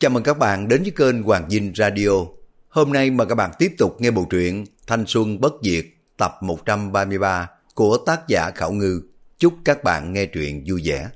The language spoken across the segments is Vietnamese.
Chào mừng các bạn đến với kênh Hoàng Dinh Radio. Hôm nay mời các bạn tiếp tục nghe bộ truyện Thanh Xuân Bất Diệt tập 133 của tác giả Khảo Ngư. Chúc các bạn nghe truyện vui vẻ.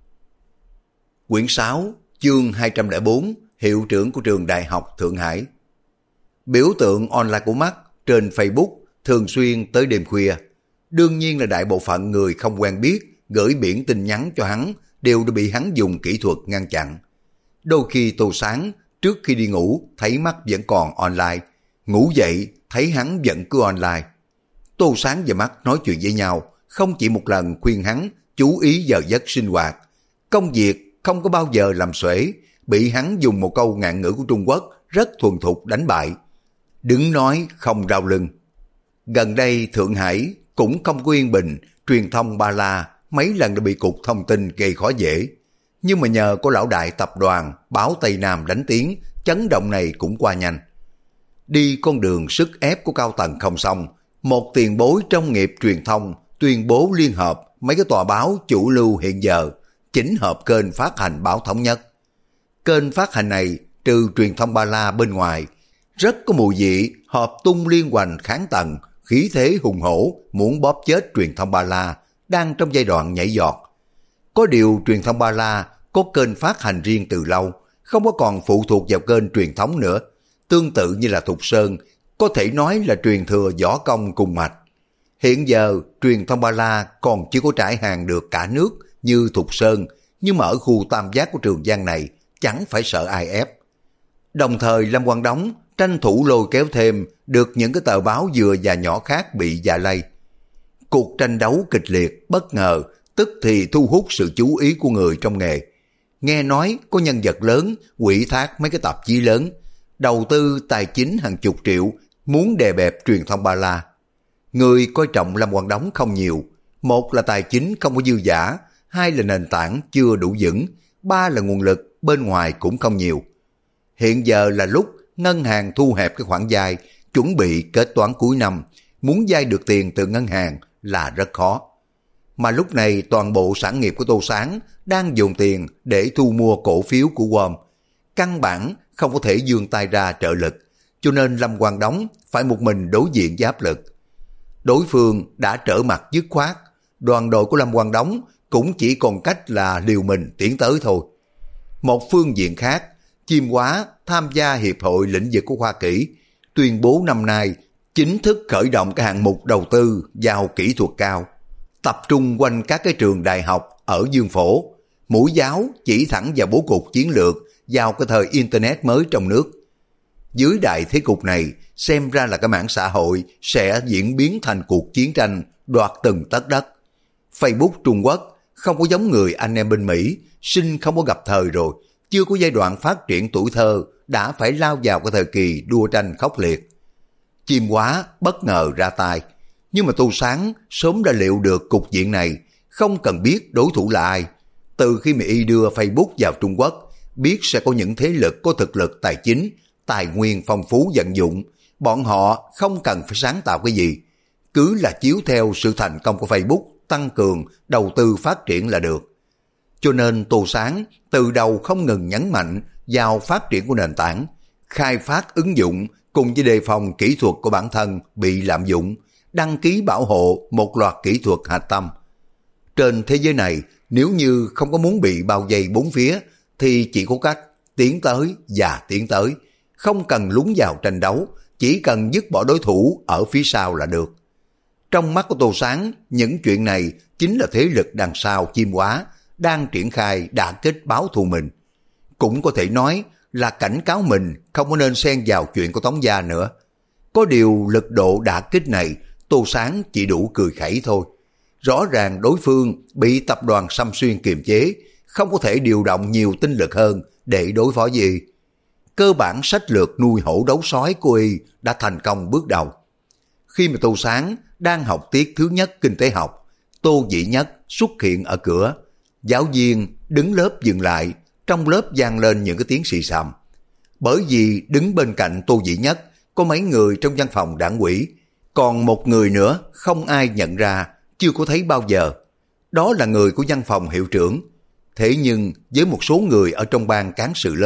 Quyển 6, chương 204, hiệu trưởng của trường Đại học Thượng Hải. Biểu tượng online của Mark trên Facebook thường xuyên tới đêm khuya. Đương nhiên là đại bộ phận người không quen biết gửi biển tin nhắn cho hắn đều đã bị hắn dùng kỹ thuật ngăn chặn. Đôi khi Tô Sáng trước khi đi ngủ thấy Mark vẫn còn online, ngủ dậy thấy hắn vẫn cứ online. Tô Sáng và Mark nói chuyện với nhau, không chỉ một lần khuyên hắn chú ý giờ giấc sinh hoạt. Công việc không có bao giờ làm xuể, bị hắn dùng một câu ngạn ngữ của Trung Quốc rất thuần thục đánh bại. Đứng nói không rau lưng. Gần đây Thượng Hải cũng không có yên bình, truyền thông ba la mấy lần đã bị cục thông tin gây khó dễ. Nhưng mà nhờ có lão đại tập đoàn báo Tây Nam đánh tiếng, chấn động này cũng qua nhanh. Đi con đường sức ép của cao tầng không xong, một tiền bối trong nghiệp truyền thông tuyên bố liên hợp mấy cái tòa báo chủ lưu hiện giờ, chỉnh hợp kênh phát hành báo Thống Nhất. Kênh phát hành này trừ truyền thông ba la bên ngoài, rất có mùi vị hợp tung liên hoành kháng tầng, khí thế hùng hổ muốn bóp chết truyền thông ba la đang trong giai đoạn nhảy giọt. Có điều truyền thông ba la có kênh phát hành riêng từ lâu, không có còn phụ thuộc vào kênh truyền thống nữa. Tương tự như là Thục Sơn, có thể nói là truyền thừa võ công cùng mạch. Hiện giờ truyền thông ba la còn chưa có trải hàng được cả nước như Thục Sơn, nhưng mà ở khu tam giác của Trường Giang này chẳng phải sợ ai ép. Đồng thời Lâm Quang Đống tranh thủ lôi kéo thêm được những cái tờ báo vừa và nhỏ khác bị dạ lây. Cuộc tranh đấu kịch liệt bất ngờ tức thì thu hút sự chú ý của người trong nghề. Nghe nói có nhân vật lớn ủy thác mấy cái tạp chí lớn, đầu tư tài chính hàng chục triệu muốn đè bẹp truyền thông ba la. Người coi trọng Lâm Quang Đống không nhiều, một là tài chính không có dư giả, hai là nền tảng chưa đủ vững, ba là nguồn lực bên ngoài cũng không nhiều. Hiện giờ là lúc ngân hàng thu hẹp cái khoản vay, chuẩn bị kết toán cuối năm, muốn vay được tiền từ ngân hàng là rất khó. Mà lúc này toàn bộ sản nghiệp của Tô Sáng đang dùng tiền để thu mua cổ phiếu của WOM. Căn bản không có thể vươn tay ra trợ lực, cho nên Lâm Quang Đống phải một mình đối diện với áp lực. Đối phương đã trở mặt dứt khoát, đoàn đội của Lâm Quang Đống cũng chỉ còn cách là liều mình tiến tới thôi. Một phương diện khác, Chiêm Hóa tham gia Hiệp hội lĩnh vực của Hoa Kỹ, tuyên bố năm nay chính thức khởi động cái hạng mục đầu tư vào kỹ thuật cao, tập trung quanh các cái trường đại học ở Dương Phổ, mũi giáo chỉ thẳng vào bố cục chiến lược vào cái thời Internet mới trong nước. Dưới đại thế cục này, xem ra là cái mạng xã hội sẽ diễn biến thành cuộc chiến tranh đoạt từng tấc đất. Facebook Trung Quốc không có giống người anh em bên Mỹ, sinh không có gặp thời rồi, chưa có giai đoạn phát triển tuổi thơ đã phải lao vào cái thời kỳ đua tranh khốc liệt. Chiêm Hóa bất ngờ ra tay, nhưng mà Tô Sáng sớm đã liệu được cục diện này, không cần biết đối thủ là ai. Từ khi mà y đưa Facebook vào Trung Quốc, biết sẽ có những thế lực có thực lực tài chính, tài nguyên phong phú vận dụng, bọn họ không cần phải sáng tạo cái gì, cứ là chiếu theo sự thành công của Facebook tăng cường đầu tư phát triển là được. Cho nên Tô Sáng từ đầu không ngừng nhấn mạnh vào phát triển của nền tảng, khai phát ứng dụng cùng với đề phòng kỹ thuật của bản thân bị lạm dụng, đăng ký bảo hộ một loạt kỹ thuật hạch tâm. Trên thế giới này, nếu như không có muốn bị bao vây bốn phía, thì chỉ có cách tiến tới và tiến tới, không cần lún vào tranh đấu, chỉ cần dứt bỏ đối thủ ở phía sau là được. Trong mắt của Tô Sáng, những chuyện này chính là thế lực đằng sau Chiêm Hóa đang triển khai đả kích báo thù mình. Cũng có thể nói là cảnh cáo mình không có nên xen vào chuyện của Tống Gia nữa. Có điều lực độ đả kích này, Tô Sáng chỉ đủ cười khẩy thôi. Rõ ràng đối phương bị tập đoàn Sâm Xuyên kiềm chế, không có thể điều động nhiều tinh lực hơn để đối phó gì. Cơ bản sách lược nuôi hổ đấu sói của y đã thành công bước đầu. Khi mà Tô Sáng đang học tiết thứ nhất kinh tế học, Tô Dĩ Nhất xuất hiện ở cửa. Giáo viên đứng lớp dừng lại, trong lớp vang lên những cái tiếng xì xầm. Bởi vì đứng bên cạnh Tô Dĩ Nhất có mấy người trong văn phòng đảng ủy, còn một người nữa không ai nhận ra, chưa có thấy bao giờ. Đó là người của văn phòng hiệu trưởng. Thế nhưng với một số người ở trong ban cán sự lớp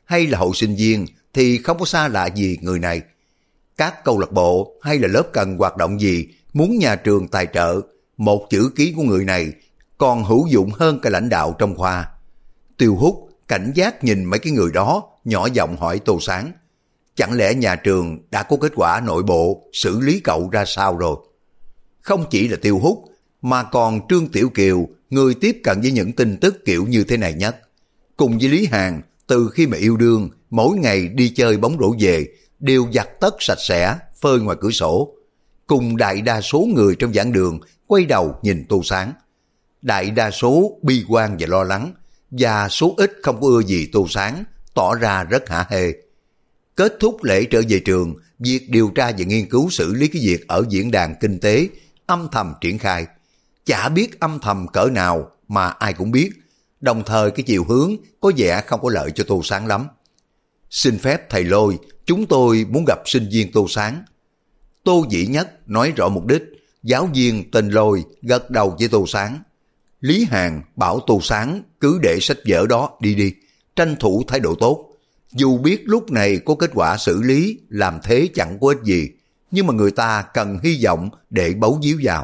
hay là hội sinh viên thì không có xa lạ gì người này. Các câu lạc bộ hay là lớp cần hoạt động gì muốn nhà trường tài trợ, một chữ ký của người này còn hữu dụng hơn cả lãnh đạo trong khoa. Tiêu Hút cảnh giác nhìn mấy cái người đó, nhỏ giọng hỏi Tô Sáng, chẳng lẽ nhà trường đã có kết quả nội bộ xử lý cậu ra sao rồi? Không chỉ là Tiêu Hút, mà còn Trương Tiểu Kiều, người tiếp cận với những tin tức kiểu như thế này nhất. Cùng với Lý Hàn, từ khi mà yêu đương, mỗi ngày đi chơi bóng rổ về, đều giặt tất sạch sẽ, phơi ngoài cửa sổ. Cùng đại đa số người trong giảng đường quay đầu nhìn Tô Sáng. Đại đa số bi quan và lo lắng, và số ít không có ưa gì Tô Sáng, tỏ ra rất hả hê. Kết thúc lễ trở về trường, việc điều tra và nghiên cứu xử lý cái việc ở diễn đàn kinh tế âm thầm triển khai. Chả biết âm thầm cỡ nào mà ai cũng biết, đồng thời cái chiều hướng có vẻ không có lợi cho Tô Sáng lắm. Xin phép thầy Lôi, chúng tôi muốn gặp sinh viên Tô Sáng. Tô Dĩ Nhất nói rõ mục đích, giáo viên tên Lôi gật đầu với Tô Sáng. Lý Hàn bảo Tô Sáng cứ để sách vở đó đi, tranh thủ thái độ tốt. Dù biết lúc này có kết quả xử lý, làm thế chẳng có ích gì, nhưng mà người ta cần hy vọng để bấu víu vào.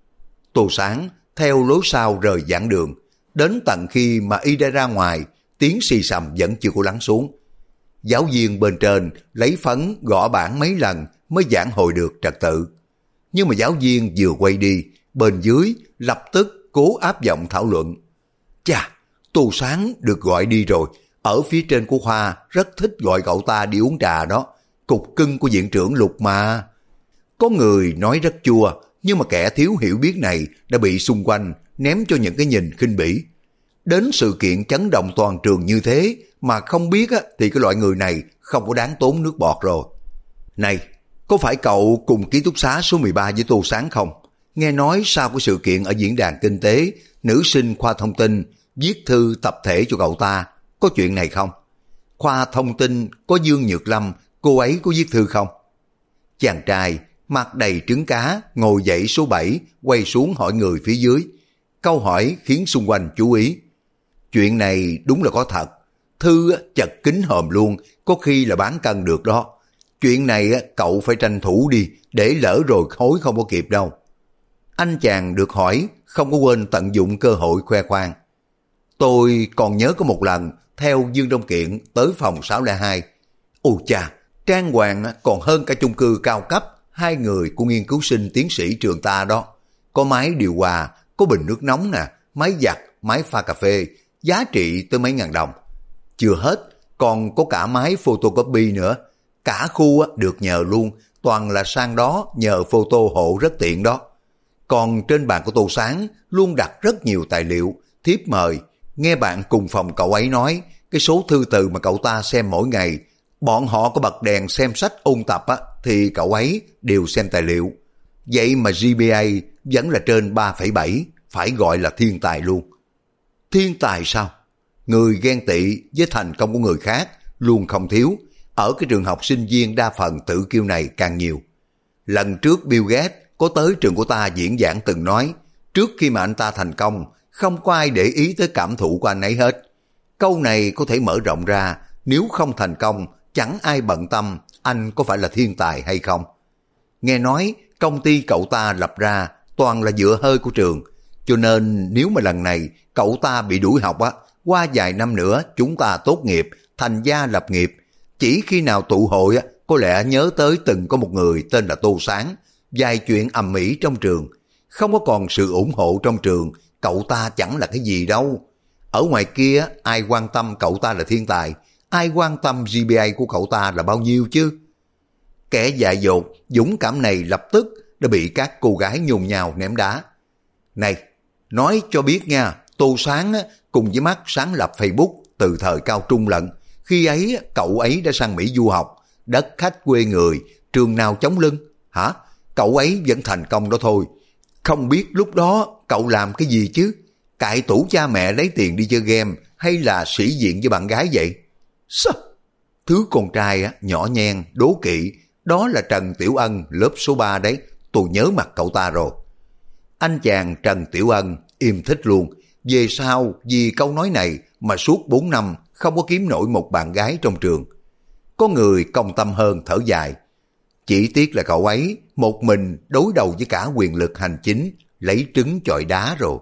Tô Sáng theo lối sau rời giảng đường, đến tận khi mà y đã ra ngoài, tiếng xì xầm vẫn chưa có lắng xuống. Giáo viên bên trên lấy phấn gõ bảng mấy lần mới giảng hồi được trật tự. Nhưng mà giáo viên vừa quay đi, bên dưới lập tức cố áp giọng thảo luận. Chà, Tô Sáng được gọi đi rồi, ở phía trên của khoa rất thích gọi cậu ta đi uống trà đó, cục cưng của viện trưởng Lục mà. Có người nói rất chua, nhưng mà kẻ thiếu hiểu biết này đã bị xung quanh ném cho những cái nhìn khinh bỉ. Đến sự kiện chấn động toàn trường như thế mà không biết thì cái loại người này không có đáng tốn nước bọt rồi. Này, có phải cậu cùng ký túc xá số 13 với Tô Sáng không? Nghe nói sau cái sự kiện ở diễn đàn kinh tế, nữ sinh khoa thông tin viết thư tập thể cho cậu ta, có chuyện này không? Khoa thông tin có Dương Nhược Lâm, cô ấy có viết thư không? Chàng trai mặt đầy trứng cá ngồi dậy số 7, quay xuống hỏi người phía dưới. Câu hỏi khiến xung quanh chú ý. Chuyện này đúng là có thật. Thư chật kín hòm luôn, có khi là bán cân được đó. Chuyện này cậu phải tranh thủ đi, để lỡ rồi hối không có kịp đâu. Anh chàng được hỏi không có quên tận dụng cơ hội khoe khoang. Tôi còn nhớ có một lần theo Dương Đông Kiện tới phòng 602. Ôi chà, trang hoàng còn hơn cả chung cư cao cấp 2 người của nghiên cứu sinh tiến sĩ trường ta đó. Có máy điều hòa, có bình nước nóng nè, máy giặt, máy pha cà phê, giá trị tới mấy ngàn đồng. Chưa hết, còn có cả máy photocopy nữa. Cả khu được nhờ luôn, toàn là sang đó nhờ photo hộ rất tiện đó. Còn trên bàn của Tô Sáng luôn đặt rất nhiều tài liệu, thiếp mời. Nghe bạn cùng phòng cậu ấy nói, cái số thư từ mà cậu ta xem mỗi ngày, bọn họ có bật đèn xem sách ôn tập thì cậu ấy đều xem tài liệu. Vậy mà GPA vẫn là trên 3,7, phải gọi là thiên tài luôn. Thiên tài sao? Người ghen tị với thành công của người khác luôn không thiếu. Ở cái trường học sinh viên đa phần tự kiêu này càng nhiều. Lần trước Bill Gates có tới trường của ta diễn giảng từng nói, trước khi mà anh ta thành công, không có ai để ý tới cảm thụ của anh ấy hết. Câu này có thể mở rộng ra, nếu không thành công, chẳng ai bận tâm anh có phải là thiên tài hay không. Nghe nói công ty cậu ta lập ra toàn là dựa hơi của trường, cho nên nếu mà lần này cậu ta bị đuổi học qua vài năm nữa chúng ta tốt nghiệp, thành gia lập nghiệp, chỉ khi nào tụ hội có lẽ nhớ tới từng có một người tên là Tô Sáng, vài chuyện ầm ĩ trong trường, không có còn sự ủng hộ trong trường, cậu ta chẳng là cái gì đâu. Ở ngoài kia ai quan tâm cậu ta là thiên tài, ai quan tâm GPA của cậu ta là bao nhiêu chứ. Kẻ dại dột, dũng cảm này lập tức đã bị các cô gái nhồn nhào ném đá. Này, nói cho biết nha, Tô Sáng cùng với Mắt sáng lập Facebook từ thời cao trung lận. Khi ấy cậu ấy đã sang Mỹ du học, đất khách quê người, trường nào chống lưng. Hả? Cậu ấy vẫn thành công đó thôi. Không biết lúc đó cậu làm cái gì chứ? Cại tủ cha mẹ lấy tiền đi chơi game hay là sĩ diện với bạn gái vậy? Sao? Thứ con trai nhỏ nhen, đố kỵ, đó là Trần Tiểu Ân lớp số 3 đấy, tôi nhớ mặt cậu ta rồi. Anh chàng Trần Tiểu Ân im thích luôn, về sau vì câu nói này mà suốt 4 năm không có kiếm nổi một bạn gái trong trường. Có người công tâm hơn thở dài. Chỉ tiếc là cậu ấy một mình đối đầu với cả quyền lực hành chính, lấy trứng chọi đá rồi.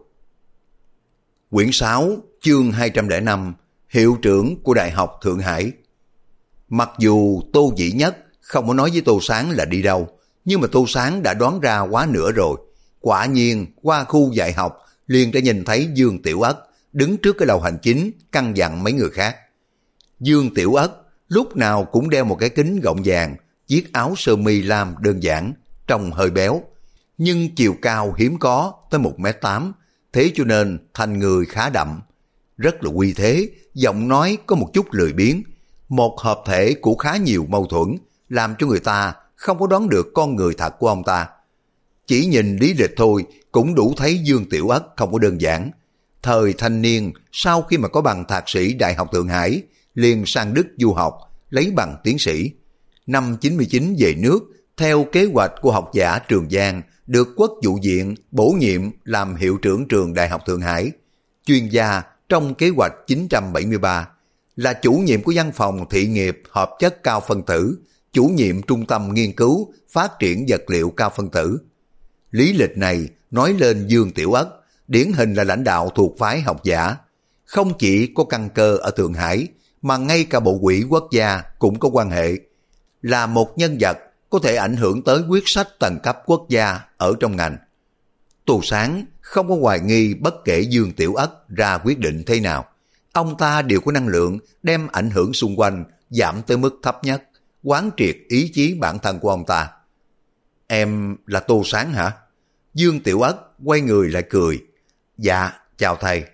Quyển 6, chương 205, hiệu trưởng của Đại học Thượng Hải. Mặc dù Tô Dĩ Nhất không có nói với Tô Sáng là đi đâu, nhưng mà Tô Sáng đã đoán ra quá nửa rồi. Quả nhiên qua khu dạy học liền đã nhìn thấy Dương Tiểu Ất đứng trước cái lầu hành chính căn dặn mấy người khác. Dương Tiểu Ất lúc nào cũng đeo một cái kính gọng vàng, chiếc áo sơ mi lam đơn giản, trông hơi béo, nhưng chiều cao hiếm có tới 1m8, thế cho nên thành người khá đậm, rất là uy thế, giọng nói có một chút lười biếng, một hợp thể của khá nhiều mâu thuẫn, làm cho người ta không có đoán được con người thật của ông ta. Chỉ nhìn lý lịch thôi cũng đủ thấy Dương Tiểu Ất không có đơn giản. Thời thanh niên, sau khi mà có bằng thạc sĩ Đại học Thượng Hải, liền sang Đức du học, lấy bằng tiến sĩ. Năm 99 về nước, theo kế hoạch của học giả Trường Giang, được Quốc vụ viện bổ nhiệm làm hiệu trưởng trường Đại học Thượng Hải. Chuyên gia trong kế hoạch 973, là chủ nhiệm của văn phòng thị nghiệp hợp chất cao phân tử, chủ nhiệm trung tâm nghiên cứu phát triển vật liệu cao phân tử. Lý lịch này nói lên Dương Tiểu Ất, điển hình là lãnh đạo thuộc phái học giả. Không chỉ có căn cơ ở Thượng Hải, mà ngay cả Bộ Quỹ Quốc gia cũng có quan hệ. Là một nhân vật có thể ảnh hưởng tới quyết sách tầng cấp quốc gia ở trong ngành. Tô Sáng không có hoài nghi bất kể Dương Tiểu Ất ra quyết định thế nào. Ông ta đều có năng lượng đem ảnh hưởng xung quanh giảm tới mức thấp nhất, quán triệt ý chí bản thân của ông ta. Em là Tô Sáng hả? Dương Tiểu Ất quay người lại cười. Dạ, chào thầy.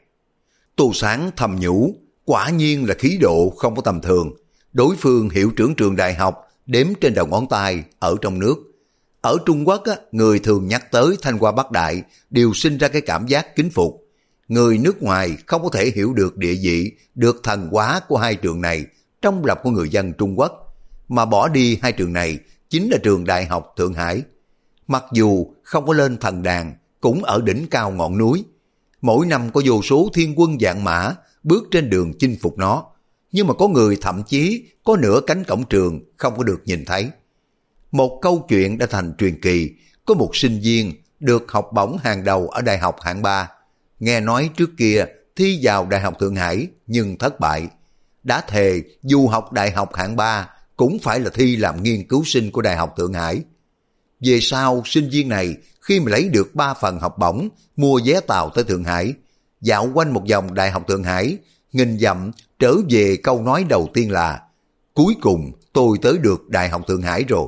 Tô Sáng thầm nhủ, quả nhiên là khí độ không có tầm thường. Đối phương hiệu trưởng trường đại học đếm trên đầu ngón tay ở trong nước. Ở Trung Quốc, người thường nhắc tới Thanh Hoa Bắc Đại đều sinh ra cái cảm giác kính phục. Người nước ngoài không có thể hiểu được địa vị, được thần hóa của hai trường này trong lòng của người dân Trung Quốc. Mà bỏ đi hai trường này chính là trường Đại học Thượng Hải. Mặc dù không có lên thần đàn, cũng ở đỉnh cao ngọn núi. Mỗi năm có vô số thiên quân vạn mã bước trên đường chinh phục nó. Nhưng mà có người thậm chí có nửa cánh cổng trường không có được nhìn thấy. Một câu chuyện đã thành truyền kỳ, có một sinh viên được học bổng hàng đầu ở Đại học hạng 3. Nghe nói trước kia thi vào Đại học Thượng Hải nhưng thất bại. Đã thề dù học Đại học hạng 3 cũng phải là thi làm nghiên cứu sinh của Đại học Thượng Hải. Về sau, sinh viên này khi mà lấy được 3 phần học bổng, mua vé tàu tới Thượng Hải, dạo quanh một vòng Đại học Thượng Hải, nghìn dặm trở về câu nói đầu tiên là cuối cùng tôi tới được Đại học Thượng Hải rồi.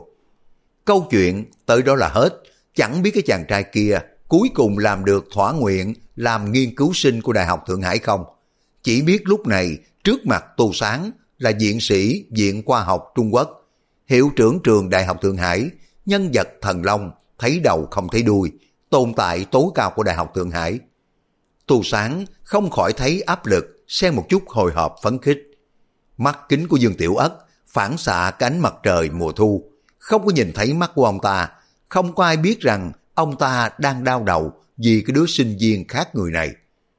Câu chuyện tới đó là hết, chẳng biết cái chàng trai kia cuối cùng làm được thỏa nguyện làm nghiên cứu sinh của Đại học Thượng Hải không. Chỉ biết lúc này trước mặt Tô Sáng là viện sĩ Viện Khoa học Trung Quốc, hiệu trưởng trường Đại học Thượng Hải, nhân vật thần long, thấy đầu không thấy đuôi, tồn tại tối cao của Đại học Thượng Hải. Tô Sáng không khỏi thấy áp lực, xen một chút hồi hộp phấn khích. Mắt kính của Dương Tiểu Ất phản xạ cái ánh mặt trời mùa thu, không có nhìn thấy mắt của ông ta, không có ai biết rằng ông ta đang đau đầu vì cái đứa sinh viên khác người này.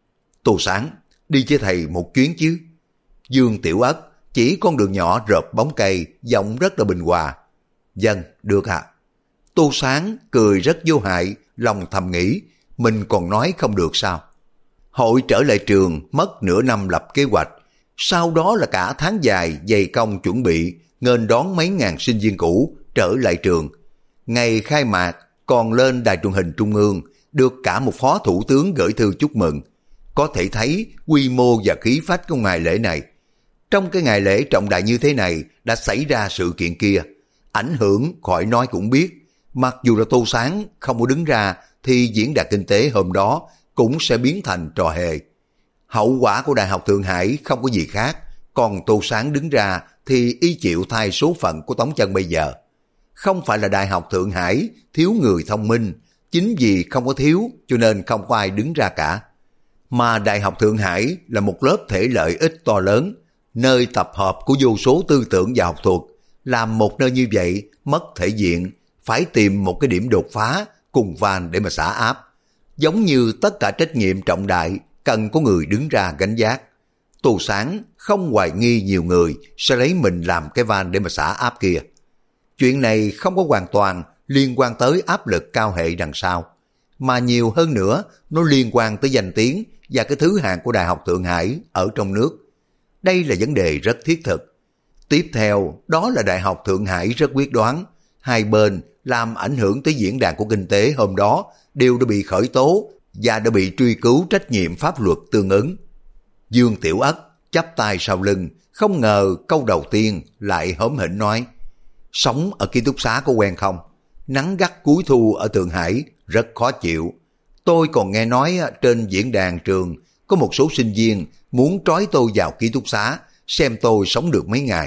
Tô Sáng, đi với thầy một chuyến chứ. Dương Tiểu Ất chỉ con đường nhỏ rợp bóng cây, giọng rất là bình hòa. Vâng, được ạ. Tô Sáng cười rất vô hại, lòng thầm nghĩ, mình còn nói không được sao. Hội trở lại trường mất nửa năm lập kế hoạch, sau đó là cả tháng dài dày công chuẩn bị, nghênh đón mấy ngàn sinh viên cũ trở lại trường. Ngày khai mạc còn lên đài truyền hình trung ương, được cả một phó thủ tướng gửi thư chúc mừng. Có thể thấy quy mô và khí phách của ngày lễ này. Trong cái ngày lễ trọng đại như thế này đã xảy ra sự kiện kia, ảnh hưởng khỏi nói cũng biết. Mặc dù là Tô Sáng không có đứng ra thì diễn đàn kinh tế hôm đó cũng sẽ biến thành trò hề. Hậu quả của Đại học Thượng Hải không có gì khác, còn Tô Sáng đứng ra thì y chịu thay số phận của Tống Chân bây giờ. Không phải là Đại học Thượng Hải thiếu người thông minh, chính vì không có thiếu cho nên không có ai đứng ra cả. Mà Đại học Thượng Hải là một lớp thể lợi ích to lớn, nơi tập hợp của vô số tư tưởng và học thuật. Làm một nơi như vậy mất thể diện, phải tìm một cái điểm đột phá cùng van để mà xả áp. Giống như tất cả trách nhiệm trọng đại cần có người đứng ra gánh vác. Tô Sáng không hoài nghi nhiều người sẽ lấy mình làm cái van để mà xả áp kia. Chuyện này không có hoàn toàn liên quan tới áp lực cao hệ đằng sau, mà nhiều hơn nữa nó liên quan tới danh tiếng và cái thứ hạng của Đại học Thượng Hải ở trong nước. Đây là vấn đề rất thiết thực. Tiếp theo đó là Đại học Thượng Hải rất quyết đoán, hai bên làm ảnh hưởng tới diễn đàn của kinh tế hôm đó đều đã bị khởi tố và đã bị truy cứu trách nhiệm pháp luật tương ứng. Dương Tiểu Ất chắp tay sau lưng, không ngờ câu đầu tiên lại hóm hỉnh nói: sống ở ký túc xá có quen không? Nắng gắt cuối thu ở Thượng Hải rất khó chịu. Tôi còn nghe nói trên diễn đàn trường có một số sinh viên muốn trói tôi vào ký túc xá xem tôi sống được mấy ngày.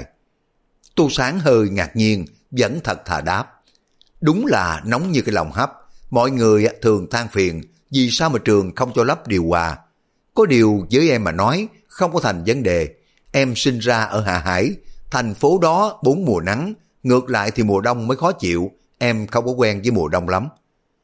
Tô Sáng hơi ngạc nhiên, vẫn thật thà đáp: đúng là nóng như cái lòng hấp. Mọi người thường than phiền vì sao mà trường không cho lắp điều hòa. Có điều với em mà nói không có thành vấn đề. Em sinh ra ở Hạ Hải, thành phố đó 4 mùa nắng, ngược lại thì mùa đông mới khó chịu, em không có quen với mùa đông lắm.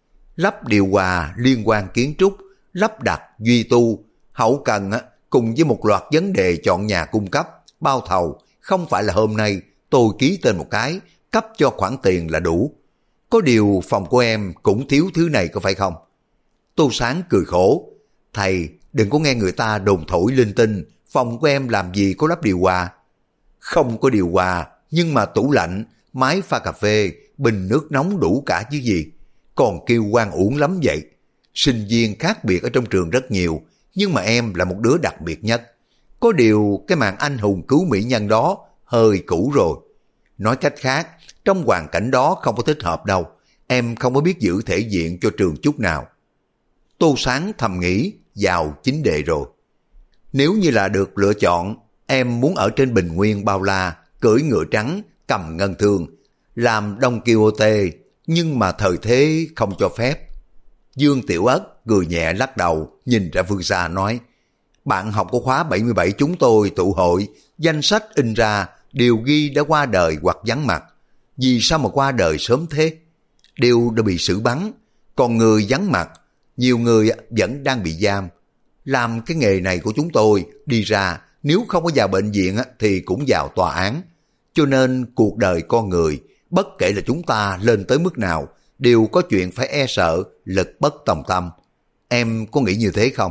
Lắp điều hòa liên quan kiến trúc, lắp đặt, duy tu, hậu cần cùng với một loạt vấn đề chọn nhà cung cấp, bao thầu, không phải là hôm nay tôi ký tên một cái, cấp cho khoản tiền là đủ. Có điều phòng của em cũng thiếu thứ này có phải không? Tô Sáng cười khổ: thầy đừng có nghe người ta đồn thổi linh tinh, phòng của em làm gì có lắp điều hòa. Không có điều hòa, nhưng mà tủ lạnh, máy pha cà phê, bình nước nóng đủ cả chứ gì. Còn kêu oan uổng lắm vậy. Sinh viên khác biệt ở trong trường rất nhiều, nhưng mà em là một đứa đặc biệt nhất. Có điều cái màn anh hùng cứu mỹ nhân đó hơi cũ rồi. Nói cách khác, trong hoàn cảnh đó không có thích hợp đâu. Em không có biết giữ thể diện cho trường chút nào. Tô Sáng thầm nghĩ vào chính đề rồi. Nếu như là được lựa chọn, em muốn ở trên bình nguyên bao la, cưỡi ngựa trắng, cầm ngân thương, làm Don Quixote, nhưng mà thời thế không cho phép. Dương Tiểu Ất cười nhẹ lắc đầu, nhìn ra phương xa nói: bạn học của khóa 77 chúng tôi tụ hội, danh sách in ra đều ghi đã qua đời hoặc vắng mặt. Vì sao mà qua đời sớm thế? Đều đã bị xử bắn, còn người vắng mặt, nhiều người vẫn đang bị giam. Làm cái nghề này của chúng tôi đi ra, nếu không có vào bệnh viện thì cũng vào tòa án. Cho nên cuộc đời con người, bất kể là chúng ta lên tới mức nào, đều có chuyện phải e sợ, lực bất tòng tâm. Em có nghĩ như thế không?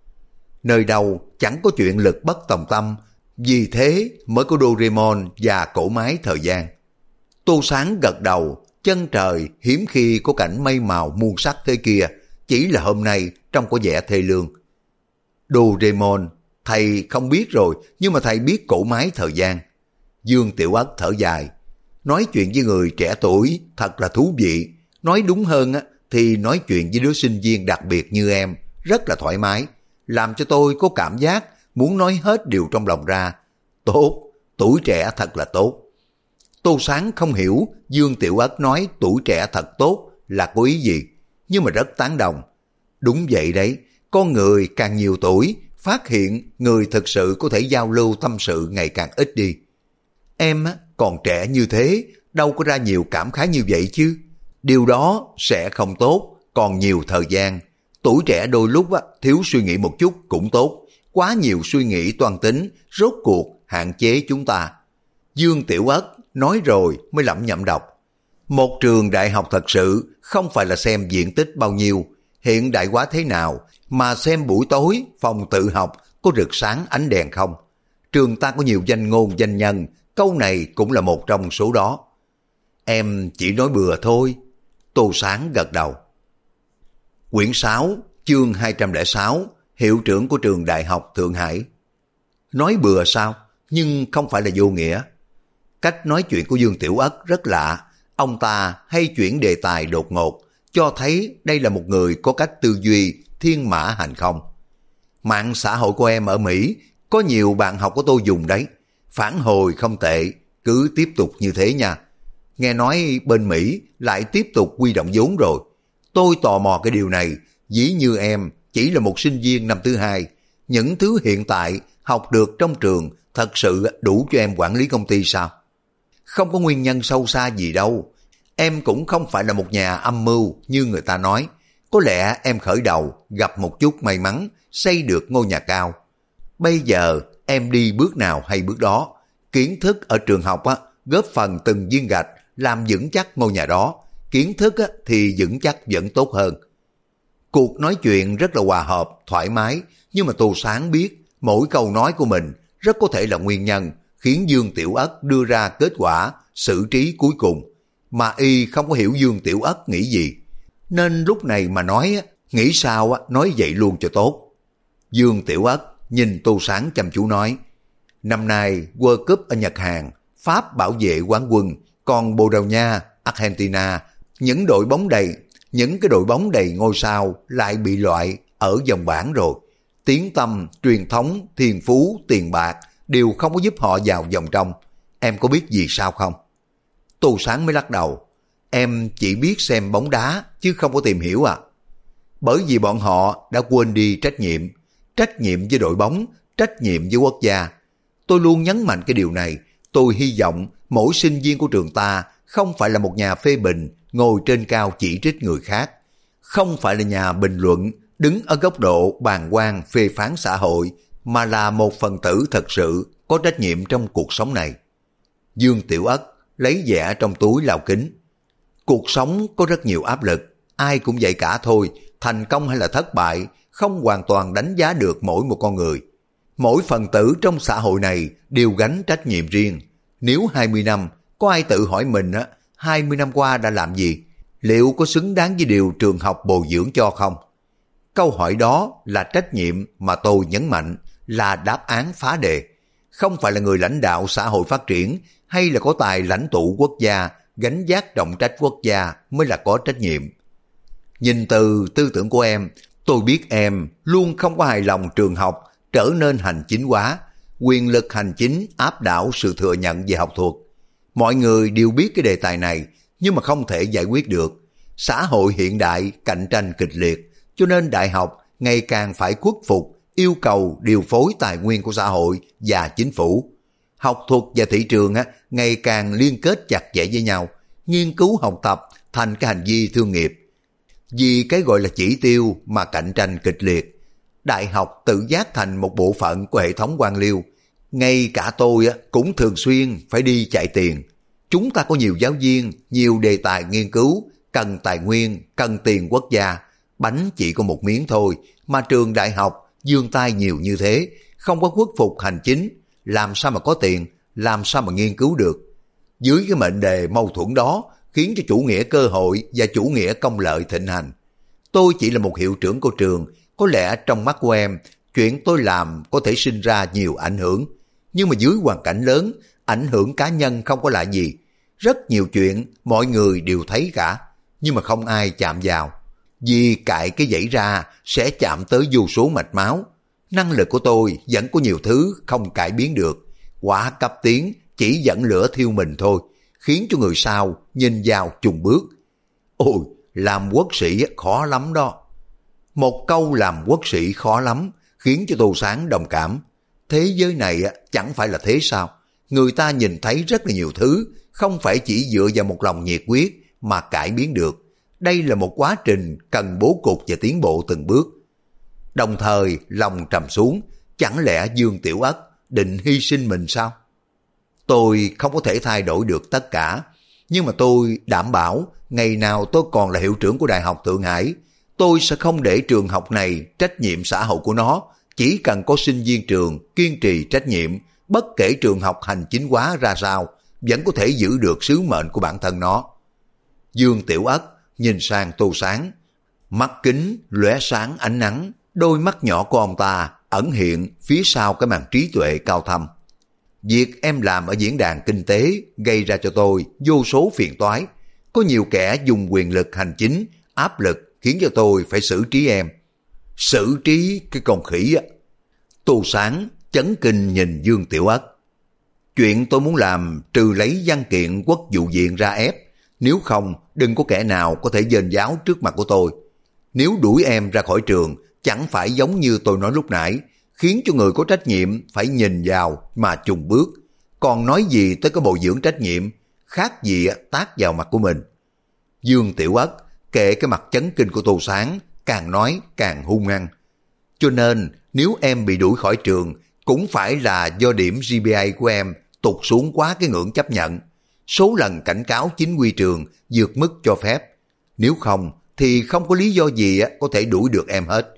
Nơi đâu chẳng có chuyện lực bất tòng tâm, vì thế mới có Doraemon và cỗ máy thời gian. Tô Sáng gật đầu, chân trời hiếm khi có cảnh mây màu muôn sắc thế kia, chỉ là hôm nay trông có vẻ thê lương. Doraemon, thầy không biết rồi, nhưng mà thầy biết cỗ máy thời gian. Dương Tiểu Ất thở dài, nói chuyện với người trẻ tuổi thật là thú vị. Nói đúng hơn thì nói chuyện với đứa sinh viên đặc biệt như em rất là thoải mái, làm cho tôi có cảm giác muốn nói hết điều trong lòng ra. Tốt, tuổi trẻ thật là tốt. Tô Sáng không hiểu Dương Tiểu Ất nói tuổi trẻ thật tốt là có ý gì, nhưng mà rất tán đồng. Đúng vậy đấy, con người càng nhiều tuổi, phát hiện người thực sự có thể giao lưu tâm sự ngày càng ít đi. Em còn trẻ như thế, đâu có ra nhiều cảm khái như vậy chứ. Điều đó sẽ không tốt, còn nhiều thời gian. Tuổi trẻ đôi lúc thiếu suy nghĩ một chút cũng tốt. Quá nhiều suy nghĩ toan tính, rốt cuộc hạn chế chúng ta. Dương Tiểu Ất nói rồi mới lẩm nhẩm đọc. Một trường đại học thật sự không phải là xem diện tích bao nhiêu, hiện đại hóa thế nào, mà xem buổi tối phòng tự học có rực sáng ánh đèn không. Trường ta có nhiều danh ngôn danh nhân, câu này cũng là một trong số đó. Em chỉ nói bừa thôi. Tô Sáng gật đầu. Quyển 6, chương 206, hiệu trưởng của trường Đại học Thượng Hải. Nói bừa sao? Nhưng không phải là vô nghĩa. Cách nói chuyện của Dương Tiểu Ất rất lạ. Ông ta hay chuyển đề tài đột ngột, cho thấy đây là một người có cách tư duy thiên mã hành không. Mạng xã hội của em ở Mỹ có nhiều bạn học của tôi dùng đấy. Phản hồi không tệ, cứ tiếp tục như thế nha. Nghe nói bên Mỹ lại tiếp tục huy động vốn rồi. Tôi tò mò cái điều này, dĩ như em chỉ là một sinh viên năm thứ hai. Những thứ hiện tại học được trong trường thật sự đủ cho em quản lý công ty sao? Không có nguyên nhân sâu xa gì đâu. Em cũng không phải là một nhà âm mưu như người ta nói. Có lẽ em khởi đầu gặp một chút may mắn, xây được ngôi nhà cao. Bây giờ em đi bước nào hay bước đó. Kiến thức ở trường học góp phần từng viên gạch làm vững chắc ngôi nhà đó. Kiến thức thì vững chắc vẫn tốt hơn. Cuộc nói chuyện rất là hòa hợp, thoải mái, nhưng mà Tô Sáng biết mỗi câu nói của mình rất có thể là nguyên nhân khiến Dương Tiểu Ất đưa ra kết quả xử trí cuối cùng, mà y không có hiểu Dương Tiểu Ất nghĩ gì. Nên lúc này mà nói, nghĩ sao nói vậy luôn cho tốt. Dương Tiểu Ất nhìn Tô Sáng chăm chú nói, năm nay World Cup ở Nhật Hàn, Pháp bảo vệ quán quân, còn Bồ Đào Nha, Argentina, những cái đội bóng đầy ngôi sao lại bị loại ở vòng bảng rồi. Tiếng tăm, truyền thống, thiên phú, tiền bạc đều không có giúp họ vào vòng trong. Em có biết vì sao không? Tô Sáng mới lắc đầu. Em chỉ biết xem bóng đá chứ không có tìm hiểu à. Bởi vì bọn họ đã quên đi trách nhiệm với đội bóng, trách nhiệm với quốc gia. Tôi luôn nhấn mạnh cái điều này. Tôi hy vọng mỗi sinh viên của trường ta không phải là một nhà phê bình ngồi trên cao chỉ trích người khác, không phải là nhà bình luận đứng ở góc độ bàng quan phê phán xã hội, mà là một phần tử thật sự có trách nhiệm trong cuộc sống này. Dương Tiểu Ất lấy vẻ trong túi lào kính. Cuộc sống có rất nhiều áp lực, ai cũng vậy cả thôi, thành công hay là thất bại không hoàn toàn đánh giá được mỗi một con người. Mỗi phần tử trong xã hội này đều gánh trách nhiệm riêng. Nếu 20 năm, có ai tự hỏi mình 20 năm qua đã làm gì? Liệu có xứng đáng với điều trường học bồi dưỡng cho không? Câu hỏi đó là trách nhiệm mà tôi nhấn mạnh là đáp án phá đề. Không phải là người lãnh đạo xã hội phát triển hay là có tài lãnh tụ quốc gia, gánh vác trọng trách quốc gia mới là có trách nhiệm. Nhìn từ tư tưởng của em, tôi biết em luôn không có hài lòng trường học trở nên hành chính hóa, quyền lực hành chính áp đảo sự thừa nhận về học thuật. Mọi người đều biết cái đề tài này, nhưng mà không thể giải quyết được. Xã hội hiện đại cạnh tranh kịch liệt, cho nên đại học ngày càng phải khuất phục yêu cầu điều phối tài nguyên của xã hội và chính phủ. Học thuật và thị trường ngày càng liên kết chặt chẽ với nhau, nghiên cứu học tập thành cái hành vi thương nghiệp. Vì cái gọi là chỉ tiêu mà cạnh tranh kịch liệt, đại học tự giác thành một bộ phận của hệ thống quan liêu. Ngay cả tôi cũng thường xuyên phải đi chạy tiền. Chúng ta có nhiều giáo viên, nhiều đề tài nghiên cứu, cần tài nguyên, cần tiền quốc gia. Bánh chỉ có một miếng thôi, mà trường đại học giương tay nhiều như thế, không có khuất phục hành chính, làm sao mà có tiền, làm sao mà nghiên cứu được. Dưới cái mệnh đề mâu thuẫn đó, khiến cho chủ nghĩa cơ hội và chủ nghĩa công lợi thịnh hành. Tôi chỉ là một hiệu trưởng của trường, có lẽ trong mắt của em, chuyện tôi làm có thể sinh ra nhiều ảnh hưởng, nhưng mà dưới hoàn cảnh lớn, ảnh hưởng cá nhân không có lại gì. Rất nhiều chuyện mọi người đều thấy cả, nhưng mà không ai chạm vào. Vì cạy cái dãy ra sẽ chạm tới vô số mạch máu. Năng lực của tôi vẫn có nhiều thứ không cải biến được. Quả cấp tiến chỉ dẫn lửa thiêu mình thôi, khiến cho người sau nhìn vào chùng bước. Ôi, làm quốc sĩ khó lắm đó. Một câu làm quốc sĩ khó lắm khiến cho Tô Sáng đồng cảm. Thế giới này chẳng phải là thế sao? Người ta nhìn thấy rất là nhiều thứ, không phải chỉ dựa vào một lòng nhiệt huyết mà cải biến được. Đây là một quá trình cần bố cục và tiến bộ từng bước. Đồng thời lòng trầm xuống, chẳng lẽ Dương Tiểu Ất định hy sinh mình sao? Tôi không có thể thay đổi được tất cả, nhưng mà tôi đảm bảo ngày nào tôi còn là hiệu trưởng của Đại học Thượng Hải, tôi sẽ không để trường học này trách nhiệm xã hội của nó. Chỉ cần có sinh viên trường kiên trì trách nhiệm, bất kể trường học hành chính hóa ra sao, vẫn có thể giữ được sứ mệnh của bản thân nó. Dương Tiểu Ất nhìn sang Tô Sáng, mắt kính lóe sáng ánh nắng, đôi mắt nhỏ của ông ta ẩn hiện phía sau cái màn trí tuệ cao thâm. Việc em làm ở diễn đàn kinh tế gây ra cho tôi vô số phiền toái. Có nhiều kẻ dùng quyền lực hành chính, áp lực khiến cho tôi phải xử trí em. Xử trí cái con khỉ á. Tô Sáng chấn kinh nhìn Dương Tiểu Ất. Chuyện tôi muốn làm trừ lấy văn kiện quốc vụ viện ra ép. Nếu không, đừng có kẻ nào có thể dền giáo trước mặt của tôi. Nếu đuổi em ra khỏi trường, chẳng phải giống như tôi nói lúc nãy, khiến cho người có trách nhiệm phải nhìn vào mà chùng bước. Còn nói gì tới cái bồi dưỡng trách nhiệm, khác gì tát vào mặt của mình. Dương Tiểu Ất kệ cái mặt chấn kinh của Tô Sáng, càng nói càng hung hăng. Cho nên nếu em bị đuổi khỏi trường, Cũng phải là do điểm GPA của em tụt xuống quá cái ngưỡng chấp nhận. Số lần cảnh cáo chính quy trường vượt mức cho phép. Nếu không thì không có lý do gì có thể đuổi được em hết.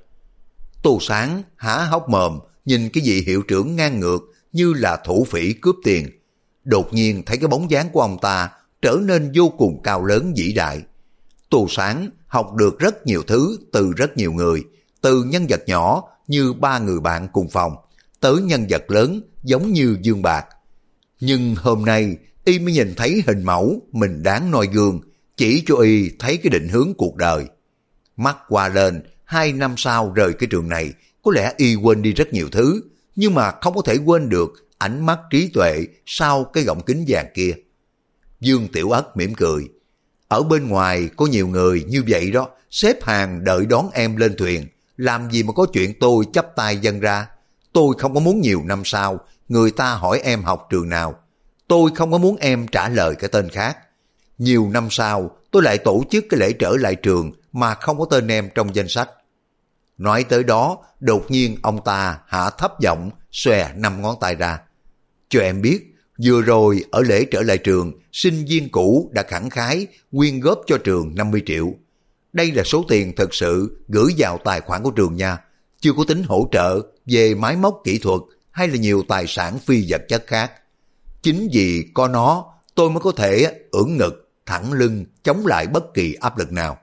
Tô Sáng há hốc mồm nhìn cái vị hiệu trưởng ngang ngược như là thủ phỉ cướp tiền. Đột nhiên thấy cái bóng dáng của ông ta trở nên vô cùng cao lớn vĩ đại. Tô Sáng học được rất nhiều thứ từ rất nhiều người, từ nhân vật nhỏ như ba người bạn cùng phòng, tới nhân vật lớn giống như Dương Bạc. Nhưng hôm nay y mới nhìn thấy hình mẫu mình đáng noi gương, chỉ cho y thấy cái định hướng cuộc đời. Mắt qua lên, 2 năm sau rời cái trường này, có lẽ y quên đi rất nhiều thứ, nhưng mà không có thể quên được ánh mắt trí tuệ sau cái gọng kính vàng kia. Dương Tiểu Ất mỉm cười. Ở bên ngoài có nhiều người như vậy đó, xếp hàng đợi đón em lên thuyền, làm gì mà có chuyện tôi chắp tay dâng ra. Tôi không có muốn nhiều năm sau người ta hỏi em học trường nào. Tôi không có muốn em trả lời cái tên khác. Nhiều năm sau tôi lại tổ chức cái lễ trở lại trường mà không có tên em trong danh sách. Nói tới đó, đột nhiên ông ta hạ thấp giọng, xòe 5 ngón tay ra. Cho em biết, vừa rồi ở lễ trở lại trường, sinh viên cũ đã khẳng khái quyên góp cho trường 50 triệu. Đây là số tiền thật sự gửi vào tài khoản của trường nha, chưa có tính hỗ trợ về máy móc kỹ thuật hay là nhiều tài sản phi vật chất khác. Chính vì có nó, tôi mới có thể ưỡn ngực, thẳng lưng, chống lại bất kỳ áp lực nào.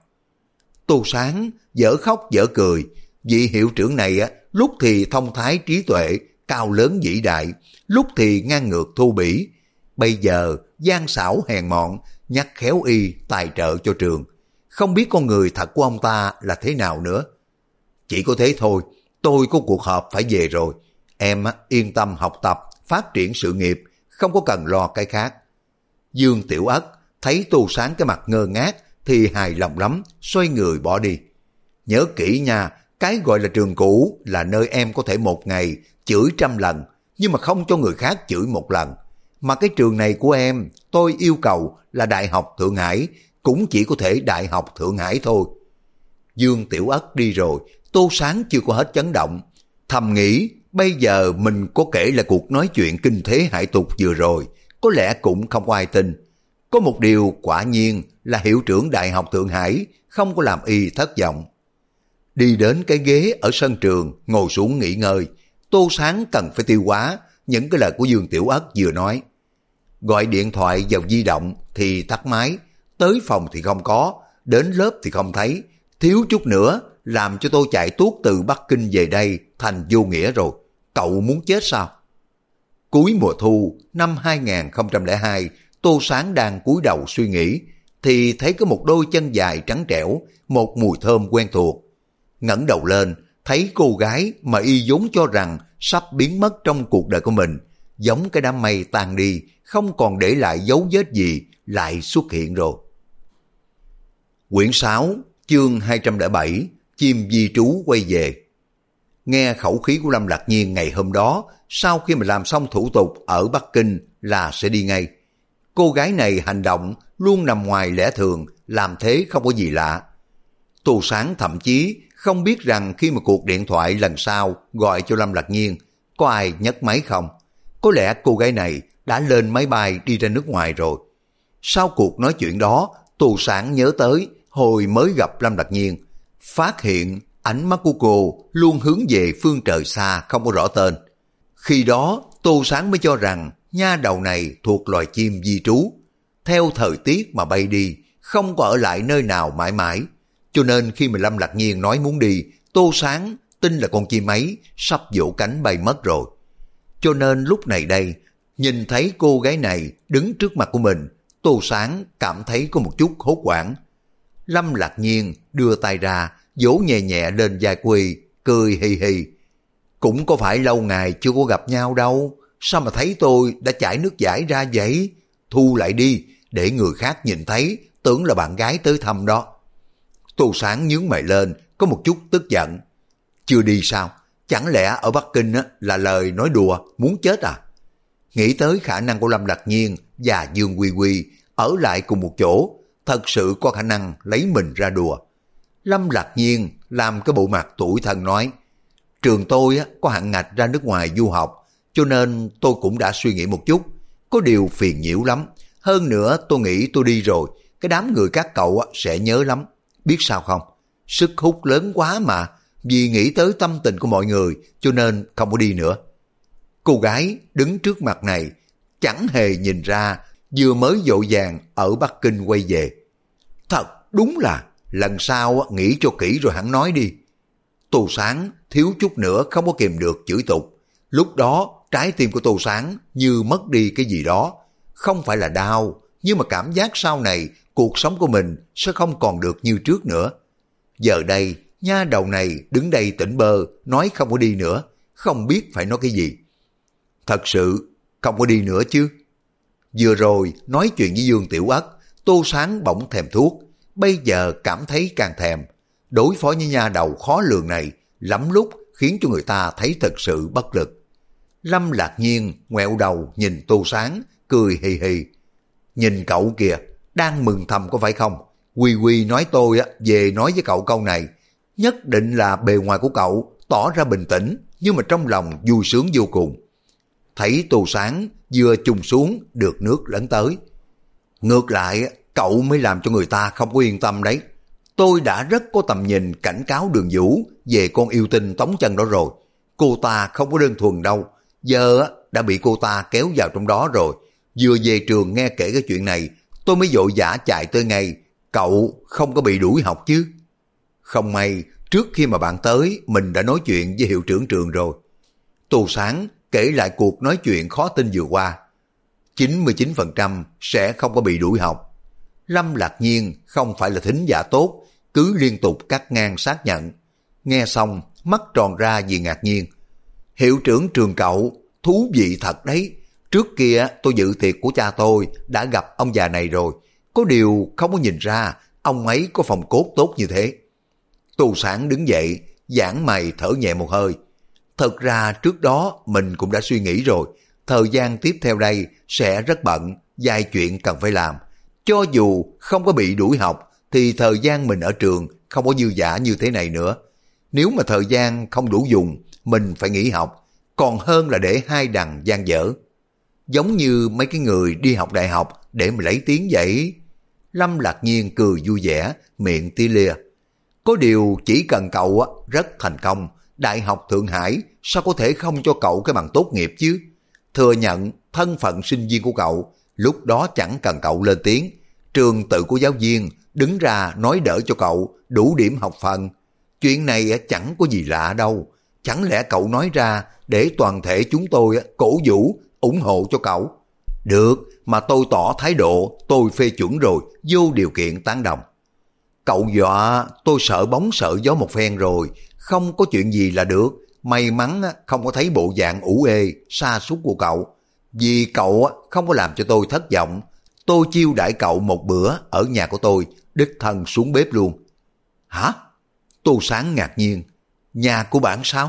Tô Sáng dở khóc dở cười, vị hiệu trưởng này lúc thì thông thái trí tuệ, cao lớn vĩ đại, lúc thì ngang ngược thô bỉ. Bây giờ gian xảo hèn mọn, nhắc khéo y tài trợ cho trường. Không biết con người thật của ông ta là thế nào nữa. Chỉ có thế thôi, tôi có cuộc họp phải về rồi. Em yên tâm học tập, phát triển sự nghiệp, không có cần lo cái khác. Dương Tiểu Ất thấy Tô Sáng cái mặt ngơ ngác thì hài lòng lắm, xoay người bỏ đi. Nhớ kỹ nha, cái gọi là trường cũ là nơi em có thể một ngày chửi 100 lần, nhưng mà không cho người khác chửi 1 lần. Mà cái trường này của em, tôi yêu cầu là Đại học Thượng Hải, cũng chỉ có thể Đại học Thượng Hải thôi. Dương Tiểu Ất đi rồi, Tô Sáng chưa có hết chấn động. Thầm nghĩ, bây giờ mình có kể là cuộc nói chuyện kinh thế hải tục vừa rồi, có lẽ cũng không có ai tin. Có một điều quả nhiên là hiệu trưởng Đại học Thượng Hải không có làm y thất vọng. Đi đến cái ghế ở sân trường, ngồi xuống nghỉ ngơi, Tô Sáng cần phải tiêu hóa những cái lời của Dương Tiểu Ất vừa nói. Gọi điện thoại vào di động thì tắt máy, tới phòng thì không có, đến lớp thì không thấy, thiếu chút nữa làm cho tôi chạy tuốt từ Bắc Kinh về đây thành vô nghĩa rồi. Cậu muốn chết sao? Cuối mùa thu năm 2002, Tô Sáng đang cúi đầu suy nghĩ, thì thấy có một đôi chân dài trắng trẻo, một mùi thơm quen thuộc. Ngẩng đầu lên, thấy cô gái mà y vốn cho rằng sắp biến mất trong cuộc đời của mình, giống cái đám mây tan đi, không còn để lại dấu vết gì, lại xuất hiện rồi. Quyển 6, chương 207, chim di trú quay về. Nghe khẩu khí của Lâm Lạc Nhiên ngày hôm đó, sau khi mà làm xong thủ tục ở Bắc Kinh là sẽ đi ngay. Cô gái này hành động luôn nằm ngoài lẽ thường, làm thế không có gì lạ. Tô Sáng thậm chí không biết rằng khi mà cuộc điện thoại lần sau gọi cho Lâm Lạc Nhiên, có ai nhấc máy không? Có lẽ cô gái này đã lên máy bay đi ra nước ngoài rồi. Sau cuộc nói chuyện đó, Tô Sáng nhớ tới hồi mới gặp Lâm Lạc Nhiên, phát hiện ánh mắt của cô luôn hướng về phương trời xa không có rõ tên. Khi đó Tô Sáng mới cho rằng nha đầu này thuộc loài chim di trú, theo thời tiết mà bay đi, không có ở lại nơi nào mãi mãi. Cho nên khi mà Lâm Lạc Nhiên nói muốn đi, Tô Sáng tin là con chim ấy sắp vỗ cánh bay mất rồi. Cho nên lúc này đây, nhìn thấy cô gái này đứng trước mặt của mình, Tô Sáng cảm thấy có một chút hốt hoảng. Lâm Lạc Nhiên đưa tay ra, vỗ nhẹ nhẹ lên vai cô y, cười hì hì. Cũng có phải lâu ngày chưa có gặp nhau đâu, sao mà thấy tôi đã chảy nước dãi ra vậy? Thu lại đi, để người khác nhìn thấy, tưởng là bạn gái tới thăm đó. Tô Sáng nhướng mày lên, có một chút tức giận. Chưa đi sao? Chẳng lẽ ở Bắc Kinh là lời nói đùa, muốn chết à? Nghĩ tới khả năng của Lâm Lạc Nhiên và Dương Quy Quy ở lại cùng một chỗ, thật sự có khả năng lấy mình ra đùa. Lâm Lạc Nhiên làm cái bộ mặt tủi thân nói, Trường tôi có hạn ngạch ra nước ngoài du học, cho nên tôi cũng đã suy nghĩ một chút. Có điều phiền nhiễu lắm. Hơn nữa tôi nghĩ tôi đi rồi, cái đám người các cậu sẽ nhớ lắm. Biết sao không? Sức hút lớn quá mà, vì nghĩ tới tâm tình của mọi người cho nên không có đi nữa. Cô gái đứng trước mặt này chẳng hề nhìn ra vừa mới vội vàng ở Bắc Kinh quay về. Thật đúng là lần sau nghĩ cho kỹ rồi hẳn nói đi. Tô Sáng thiếu chút nữa không có kìm được chửi tục. Lúc đó trái tim của Tô Sáng như mất đi cái gì đó. Không phải là đau, nhưng mà cảm giác sau này cuộc sống của mình sẽ không còn được như trước nữa. Giờ đây, nha đầu này đứng đây tỉnh bơ, nói không có đi nữa, không biết phải nói cái gì. Thật sự không có đi nữa chứ. Vừa rồi nói chuyện với Dương Tiểu Ất, Tô Sáng bỗng thèm thuốc, bây giờ cảm thấy càng thèm. Đối phó với nha đầu khó lường này, lắm lúc khiến cho người ta thấy thật sự bất lực. Lâm Lạc Nhiên ngoẹo đầu nhìn Tô Sáng, cười hì hì. Nhìn cậu kìa, đang mừng thầm có phải không? Quy Quy nói tôi về nói với cậu câu này. Nhất định là bề ngoài của cậu tỏ ra bình tĩnh, nhưng mà trong lòng vui sướng vô cùng. Thấy Tô Sáng vừa trùng xuống được nước lấn tới. Ngược lại, cậu mới làm cho người ta không có yên tâm đấy. Tôi đã rất có tầm nhìn cảnh cáo Đường Vũ về con yêu tinh Tống Chân đó rồi. Cô ta không có đơn thuần đâu, giờ đã bị cô ta kéo vào trong đó rồi. Vừa về trường nghe kể cái chuyện này, tôi mới vội vã chạy tới ngay. Cậu không có bị đuổi học chứ? Không may, trước khi mà bạn tới, mình đã nói chuyện với hiệu trưởng trường rồi. Tô Sáng kể lại cuộc nói chuyện khó tin vừa qua. 99% sẽ không có bị đuổi học. Lâm Lạc Nhiên không phải là thính giả tốt, cứ liên tục cắt ngang xác nhận. Nghe xong, mắt tròn ra vì ngạc nhiên. Hiệu trưởng trường cậu, thú vị thật đấy. Trước kia tôi dự tiệc của cha tôi đã gặp ông già này rồi. Có điều không có nhìn ra ông ấy có phòng cốt tốt như thế. Tô Sáng đứng dậy, giãn mày thở nhẹ một hơi. Thật ra trước đó mình cũng đã suy nghĩ rồi. Thời gian tiếp theo đây sẽ rất bận, vài chuyện cần phải làm. Cho dù không có bị đuổi học thì thời gian mình ở trường không có dư dả như thế này nữa. Nếu mà thời gian không đủ dùng, mình phải nghỉ học, còn hơn là để hai đằng dang dở. Giống như mấy cái người đi học đại học để mà lấy tiếng vậy. Lâm Lạc Nhiên cười vui vẻ, miệng tia lia. Có điều chỉ cần cậu rất thành công, Đại học Thượng Hải sao có thể không cho cậu cái bằng tốt nghiệp chứ? Thừa nhận thân phận sinh viên của cậu, lúc đó chẳng cần cậu lên tiếng. Trường tự của giáo viên đứng ra nói đỡ cho cậu đủ điểm học phần. Chuyện này chẳng có gì lạ đâu. Chẳng lẽ cậu nói ra để toàn thể chúng tôi cổ vũ, ủng hộ cho cậu? Được, mà tôi tỏ thái độ, tôi phê chuẩn rồi, vô điều kiện tán đồng. Cậu dọa tôi sợ bóng sợ gió một phen rồi, không có chuyện gì là được. May mắn không có thấy bộ dạng ủ ê, sa sút của cậu. Vì cậu không có làm cho tôi thất vọng, tôi chiêu đãi cậu một bữa ở nhà của tôi, đích thân xuống bếp luôn. Hả? Tô Sáng ngạc nhiên. Nhà của bạn sao?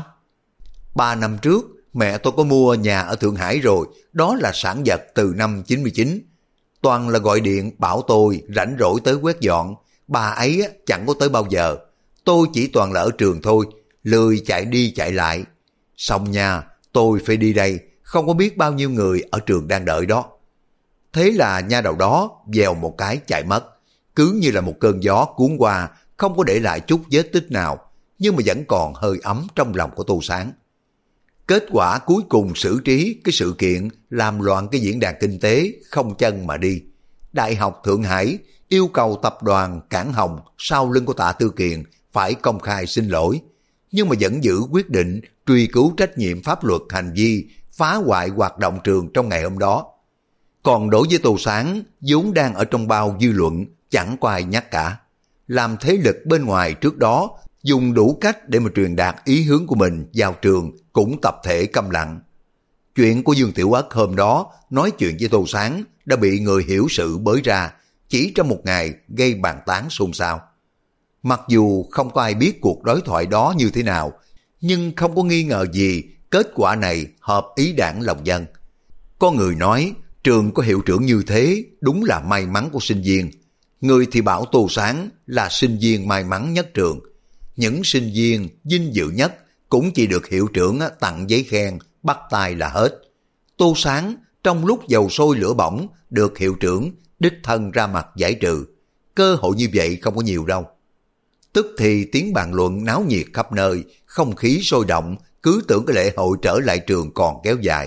3 năm trước, mẹ tôi có mua nhà ở Thượng Hải rồi, đó là sản vật từ năm 99. Toàn là gọi điện bảo tôi rảnh rỗi tới quét dọn, bà ấy chẳng có tới bao giờ. Tôi chỉ toàn là ở trường thôi, lười chạy đi chạy lại. Xong nha, tôi phải đi đây, không có biết bao nhiêu người ở trường đang đợi đó. Thế là nha đầu đó vèo một cái chạy mất, cứ như là một cơn gió cuốn qua, không có để lại chút vết tích nào, nhưng mà vẫn còn hơi ấm trong lòng của Tô Sáng. Kết quả cuối cùng xử trí cái sự kiện làm loạn cái diễn đàn kinh tế không chân mà đi. Đại học Thượng Hải yêu cầu tập đoàn Cảng Hồng sau lưng của Tạ Tư Kiền phải công khai xin lỗi, nhưng mà vẫn giữ quyết định truy cứu trách nhiệm pháp luật hành vi phá hoại hoạt động trường trong ngày hôm đó. Còn đối với Tô Sáng, vốn đang ở trong bao dư luận, chẳng có ai nhắc cả. Làm thế lực bên ngoài trước đó, dùng đủ cách để mà truyền đạt ý hướng của mình vào trường, cũng tập thể câm lặng. Chuyện của Dương Tiểu Ất hôm đó nói chuyện với Tô Sáng đã bị người hiểu sự bới ra, chỉ trong một ngày gây bàn tán xôn xao. Mặc dù không có ai biết cuộc đối thoại đó như thế nào, nhưng không có nghi ngờ gì kết quả này hợp ý đảng lòng dân. Có người nói trường có hiệu trưởng như thế đúng là may mắn của sinh viên. Người thì bảo Tô Sáng là sinh viên may mắn nhất trường. Những sinh viên vinh dự nhất cũng chỉ được hiệu trưởng tặng giấy khen, bắt tay là hết. Tô Sáng trong lúc dầu sôi lửa bỏng được hiệu trưởng đích thân ra mặt giải trừ. Cơ hội như vậy không có nhiều đâu. Tức thì tiếng bàn luận náo nhiệt khắp nơi, không khí sôi động, cứ tưởng cái lễ hội trở lại trường còn kéo dài.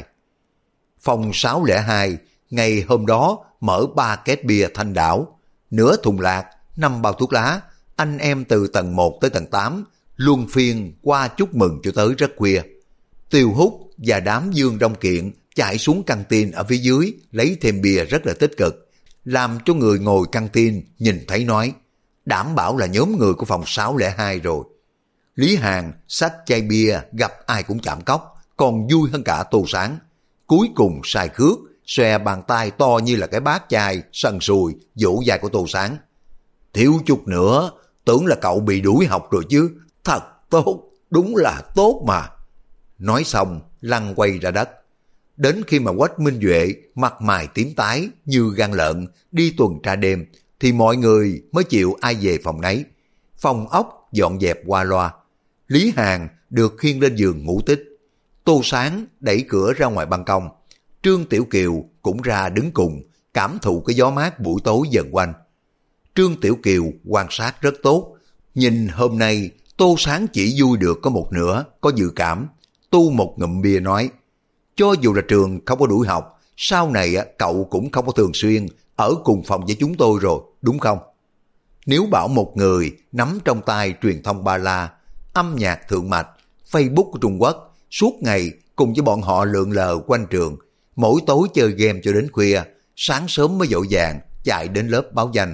Phòng 602 ngày hôm đó mở 3 két bia Thanh Đảo, nửa thùng lạc, 5 bao thuốc lá, anh em từ tầng 1 tới tầng 8 luân phiên qua chúc mừng cho tới rất khuya. Tiêu Hút và đám Dương Đông Kiện chạy xuống căng tin ở phía dưới lấy thêm bia rất là tích cực, làm cho người ngồi căng tin nhìn thấy nói, đảm bảo là nhóm người của phòng 602 rồi. Lý Hàn xách chai bia gặp ai cũng chạm cốc, còn vui hơn cả Tô Sáng. Cuối cùng sai khước, xòe bàn tay to như là cái bát chai, sần sùi, vỗ vai của Tô Sáng. Thiếu chút nữa, tưởng là cậu bị đuổi học rồi chứ, thật tốt, đúng là tốt mà. Nói xong, lăn quay ra đất. Đến khi mà Quách Minh Duệ mặt mày tím tái như gan lợn đi tuần tra đêm, thì mọi người mới chịu ai về phòng nấy. Phòng ốc dọn dẹp qua loa. Lý Hàn được khiêng lên giường ngủ tích. Tô Sáng đẩy cửa ra ngoài ban công. Trương Tiểu Kiều cũng ra đứng cùng, cảm thụ cái gió mát buổi tối dần quanh. Trương Tiểu Kiều quan sát rất tốt. Nhìn hôm nay Tô Sáng chỉ vui được có một nửa, có dự cảm. Tu một ngụm bia nói, cho dù là trường không có đuổi học, sau này cậu cũng không có thường xuyên ở cùng phòng với chúng tôi rồi, đúng không? Nếu bảo một người nắm trong tay truyền thông ba la, âm nhạc thượng mạch, Facebook của Trung Quốc, suốt ngày cùng với bọn họ lượn lờ quanh trường, mỗi tối chơi game cho đến khuya, sáng sớm mới vội vàng chạy đến lớp báo danh.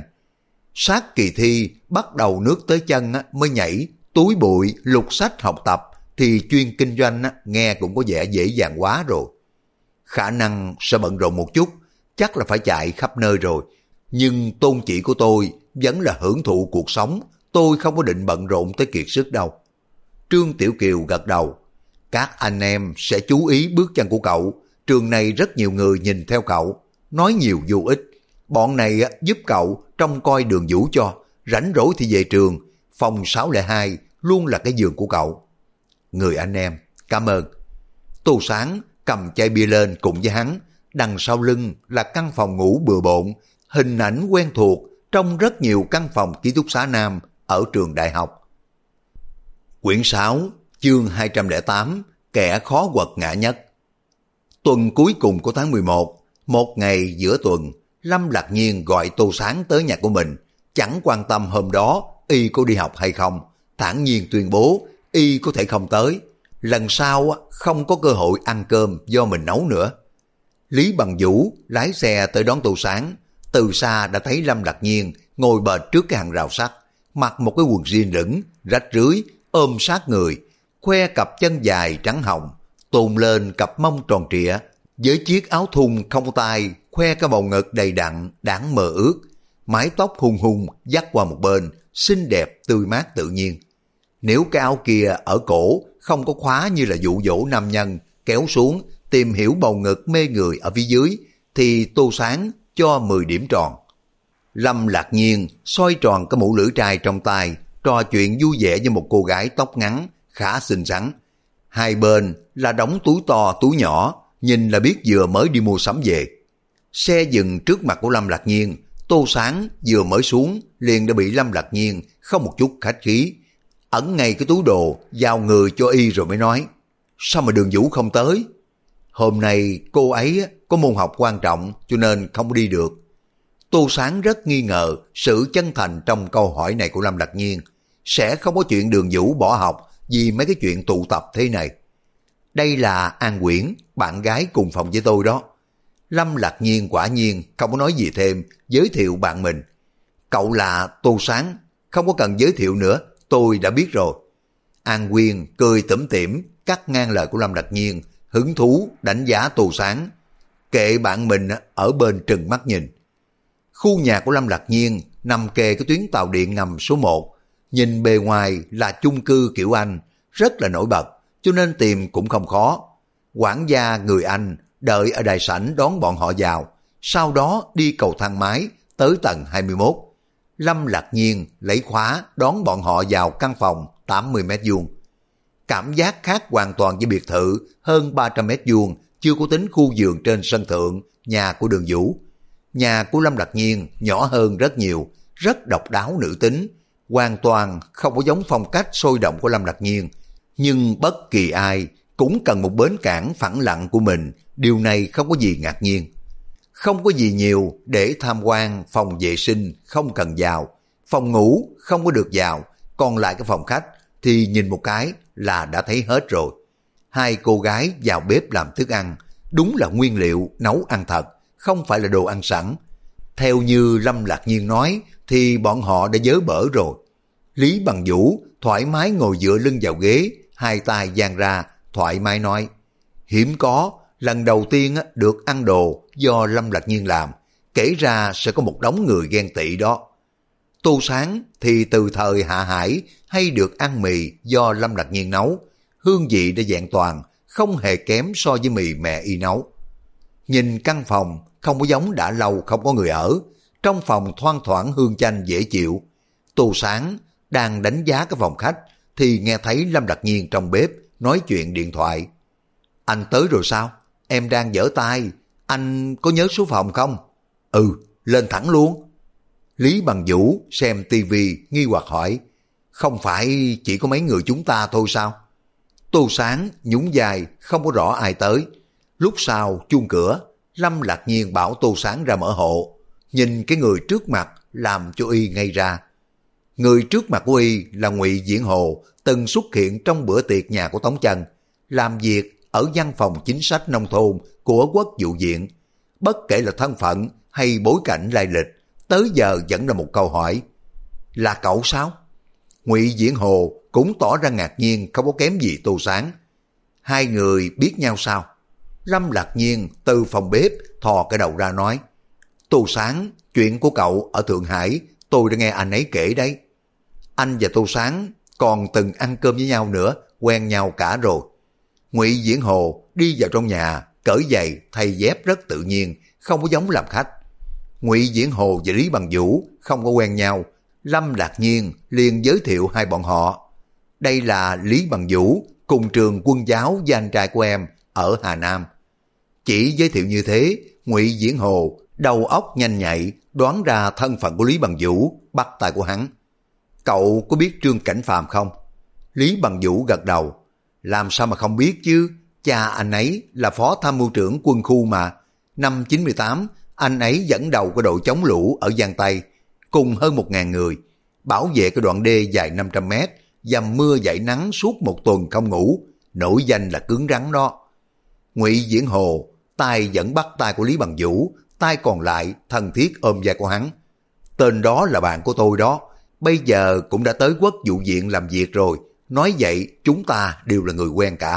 Sát kỳ thi bắt đầu nước tới chân mới nhảy, túi bụi lục sách học tập, thì chuyên kinh doanh nghe cũng có vẻ dễ dàng quá rồi. Khả năng sẽ bận rộn một chút, chắc là phải chạy khắp nơi rồi. Nhưng tôn chỉ của tôi vẫn là hưởng thụ cuộc sống, tôi không có định bận rộn tới kiệt sức đâu. Trương Tiểu Kiều gật đầu. Các anh em sẽ chú ý bước chân của cậu, trường này rất nhiều người nhìn theo cậu, nói nhiều vô ích. Bọn này giúp cậu trông coi đường vũ cho, rảnh rỗi thì về trường, phòng 602 luôn là cái giường của cậu. Người anh em, cảm ơn. Tô Sáng cầm chai bia lên cùng với hắn, đằng sau lưng là căn phòng ngủ bừa bộn, hình ảnh quen thuộc trong rất nhiều căn phòng ký túc xá nam ở trường đại học. Quyển 6, chương 208, kẻ khó quật ngã nhất. Tuần cuối cùng của tháng 11, một ngày giữa tuần, Lâm Lạc Nhiên gọi Tô Sáng tới nhà của mình, chẳng quan tâm hôm đó y có đi học hay không, thản nhiên tuyên bố y có thể không tới, lần sau không có cơ hội ăn cơm do mình nấu nữa. Lý Bằng Vũ lái xe tới đón Tô Sáng, từ xa đã thấy Lâm Lạc Nhiên ngồi bệt trước cái hàng rào sắt, mặc một cái quần jean lửng, rách rưới, ôm sát người, khoe cặp chân dài trắng hồng, tôn lên cặp mông tròn trịa, với chiếc áo thun không tay, khoe cái bầu ngực đầy đặn, đáng mơ ước, mái tóc hung hung dắt qua một bên, xinh đẹp tươi mát tự nhiên. Nếu cái áo kia ở cổ không có khóa như là dụ dỗ nam nhân, kéo xuống tìm hiểu bầu ngực mê người ở phía dưới, thì Tô Sáng cho 10 điểm tròn. Lâm Lạc Nhiên xoay tròn cái mũ lưỡi trai trong tay, trò chuyện vui vẻ với một cô gái tóc ngắn, khá xinh xắn. Hai bên là đống túi to túi nhỏ, nhìn là biết vừa mới đi mua sắm về. Xe dừng trước mặt của Lâm Lạc Nhiên, Tô Sáng vừa mới xuống liền đã bị Lâm Lạc Nhiên không một chút khách khí, ẩn ngay cái túi đồ giao người cho y rồi mới nói, sao mà Đường Vũ không tới? Hôm nay cô ấy có môn học quan trọng cho nên không đi được. Tô Sáng rất nghi ngờ sự chân thành trong câu hỏi này của Lâm Lạc Nhiên, sẽ không có chuyện Đường Vũ bỏ học vì mấy cái chuyện tụ tập thế này. Đây là An Quyển, bạn gái cùng phòng với tôi đó. Lâm Lạc Nhiên quả nhiên không có nói gì thêm, giới thiệu bạn mình. Cậu là Tô Sáng, không có cần giới thiệu nữa, tôi đã biết rồi. An Quyên cười tủm tỉm cắt ngang lời của Lâm Lạc Nhiên, hứng thú đánh giá Tô Sáng. Kệ bạn mình ở bên trừng mắt nhìn. Khu nhà của Lâm Lạc Nhiên nằm kề cái tuyến tàu điện ngầm số 1, nhìn bề ngoài là chung cư kiểu Anh, rất là nổi bật, cho nên tìm cũng không khó. Quản gia người Anh đợi ở đại sảnh đón bọn họ vào, sau đó đi cầu thang máy tới tầng 21. Lâm Lạc Nhiên lấy khóa đón bọn họ vào căn phòng 80 mét vuông. Cảm giác khác hoàn toàn với biệt thự hơn 300 mét vuông, chưa có tính khu vườn trên sân thượng, nhà của Đường Vũ. Nhà của Lâm Lạc Nhiên nhỏ hơn rất nhiều, rất độc đáo nữ tính, hoàn toàn không có giống phong cách sôi động của Lâm Lạc Nhiên. Nhưng bất kỳ ai cũng cần một bến cảng phẳng lặng của mình, điều này không có gì ngạc nhiên. Không có gì nhiều để tham quan, phòng vệ sinh không cần vào, phòng ngủ không có được vào, còn lại cái phòng khách thì nhìn một cái là đã thấy hết rồi. Hai cô gái vào bếp làm thức ăn, đúng là nguyên liệu nấu ăn thật, không phải là đồ ăn sẵn. Theo như Lâm Lạc Nhiên nói thì bọn họ đã vớ bở rồi. Lý Bằng Vũ thoải mái ngồi dựa lưng vào ghế, hai tay dang ra, thoải mái nói: hiếm có, lần đầu tiên được ăn đồ do Lâm Lạc Nhiên làm, kể ra sẽ có một đống người ghen tị đó. Tô Sáng thì từ thời Hạ Hải hay được ăn mì do Lâm Lạc Nhiên nấu, hương vị đã vẹn toàn, không hề kém so với mì mẹ y nấu. Nhìn căn phòng không có giống đã lâu không có người ở, trong phòng thoang thoảng hương chanh dễ chịu. Tô Sáng đang đánh giá cái phòng khách thì nghe thấy Lâm Lạc Nhiên trong bếp nói chuyện điện thoại. Anh tới rồi sao? Em đang giở tay, anh có nhớ số phòng không? Ừ, lên thẳng luôn. Lý Bằng Vũ xem tivi nghi hoặc hỏi, không phải chỉ có mấy người chúng ta thôi sao? Tô Sáng nhún vai không có rõ ai tới. Lúc sau chuông cửa, Lâm Lạc Nhiên bảo Tô Sáng ra mở hộ. Nhìn cái người trước mặt làm cho y ngây ra. Người trước mặt của y là Ngụy Diễn Hồ, từng xuất hiện trong bữa tiệc nhà của Tống Chân, làm việc ở văn phòng chính sách nông thôn của Quốc vụ viện. Bất kể là thân phận hay bối cảnh lai lịch, tới giờ vẫn là một câu hỏi. Là cậu sao? Ngụy Diễn Hồ cũng tỏ ra ngạc nhiên, không có kém gì Tô Sáng. Hai người biết nhau sao? Lâm Lạc Nhiên từ phòng bếp thò cái đầu ra nói, Tô Sáng, chuyện của cậu ở Thượng Hải tôi đã nghe anh ấy kể đấy. Anh và Tô Sáng còn từng ăn cơm với nhau nữa, quen nhau cả rồi. Ngụy Diễn Hồ đi vào trong nhà, cởi giày thay dép rất tự nhiên, không có giống làm khách. Ngụy Diễn Hồ và Lý Bằng Vũ không có quen nhau, Lâm Lạc Nhiên liền giới thiệu hai bọn họ. Đây là Lý Bằng Vũ cùng trường quân giáo với anh trai của em ở Hà Nam. Chỉ giới thiệu như thế, Ngụy Diễn Hồ đầu óc nhanh nhạy đoán ra thân phận của Lý Bằng Vũ, bắt tay của hắn. Cậu có biết Trương Cảnh Phàm không? Lý Bằng Vũ gật đầu. Làm sao mà không biết chứ, cha anh ấy là phó tham mưu trưởng quân khu mà. Năm 98, anh ấy dẫn đầu cái đội chống lũ ở Giang Tây, cùng hơn 1.000 người, bảo vệ cái đoạn đê dài 500 mét, dầm mưa dãi nắng suốt một tuần không ngủ, nổi danh là cứng rắn đó. Ngụy Diễn Hồ tay vẫn bắt tay của Lý Bằng Vũ, tay còn lại thân thiết ôm vai của hắn. Tên đó là bạn của tôi đó, bây giờ cũng đã tới Quốc vụ viện làm việc rồi, nói vậy chúng ta đều là người quen cả.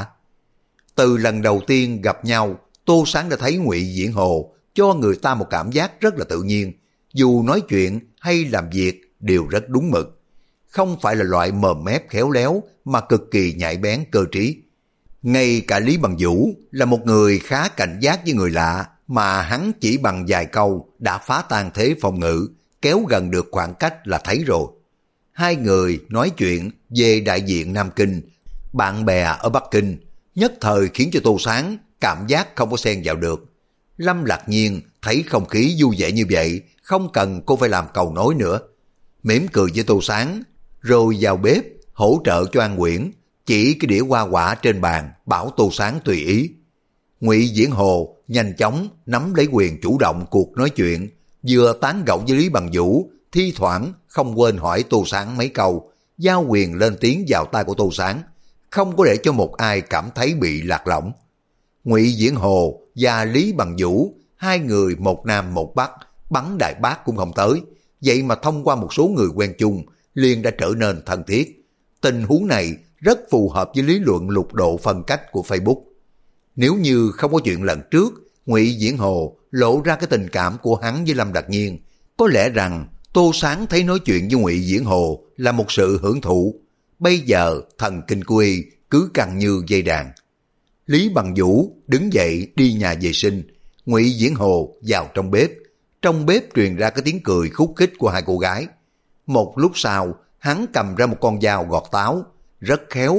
Từ lần đầu tiên gặp nhau, Tô Sáng đã thấy Ngụy Diễn Hồ cho người ta một cảm giác rất là tự nhiên, dù nói chuyện hay làm việc đều rất đúng mực. Không phải là loại mồm mép khéo léo mà cực kỳ nhạy bén cơ trí. Ngay cả Lý Bằng Vũ là một người khá cảnh giác với người lạ, mà hắn chỉ bằng vài câu đã phá tan thế phòng ngự, kéo gần được khoảng cách là thấy rồi. Hai người nói chuyện về đại diện Nam Kinh, bạn bè ở Bắc Kinh, nhất thời khiến cho Tô Sáng cảm giác không có xen vào được. Lâm Lạc Nhiên thấy không khí vui vẻ như vậy, không cần cô phải làm cầu nối nữa. Mỉm cười với Tô Sáng, rồi vào bếp hỗ trợ cho An Quyển, chỉ cái đĩa hoa quả trên bàn, bảo Tô Sáng tùy ý. Ngụy Diễn Hồ nhanh chóng nắm lấy quyền chủ động cuộc nói chuyện, vừa tán gẫu với Lý Bằng Vũ, thi thoảng không quên hỏi Tô Sáng mấy câu, giao quyền lên tiếng vào tai của Tô Sáng, không có để cho một ai cảm thấy bị lạc lõng. Ngụy Diễn Hồ và Lý Bằng Vũ, hai người một nam một bắc, bắn đại bác cũng không tới, vậy mà thông qua một số người quen chung, liền đã trở nên thân thiết. Tình huống này rất phù hợp với lý luận lục độ phân cách của Facebook. Nếu như không có chuyện lần trước, Ngụy Diễn Hồ lộ ra cái tình cảm của hắn với Lâm Lạc Nhiên, có lẽ rằng Tô Sáng thấy nói chuyện với Ngụy Diễn Hồ là một sự hưởng thụ. Bây giờ thần kinh của y cứ căng như dây đàn. Lý Bằng Vũ đứng dậy đi nhà vệ sinh, Ngụy Diễn Hồ vào trong bếp. Trong bếp truyền ra cái tiếng cười khúc khích của hai cô gái. Một lúc sau, hắn cầm ra một con dao gọt táo, rất khéo,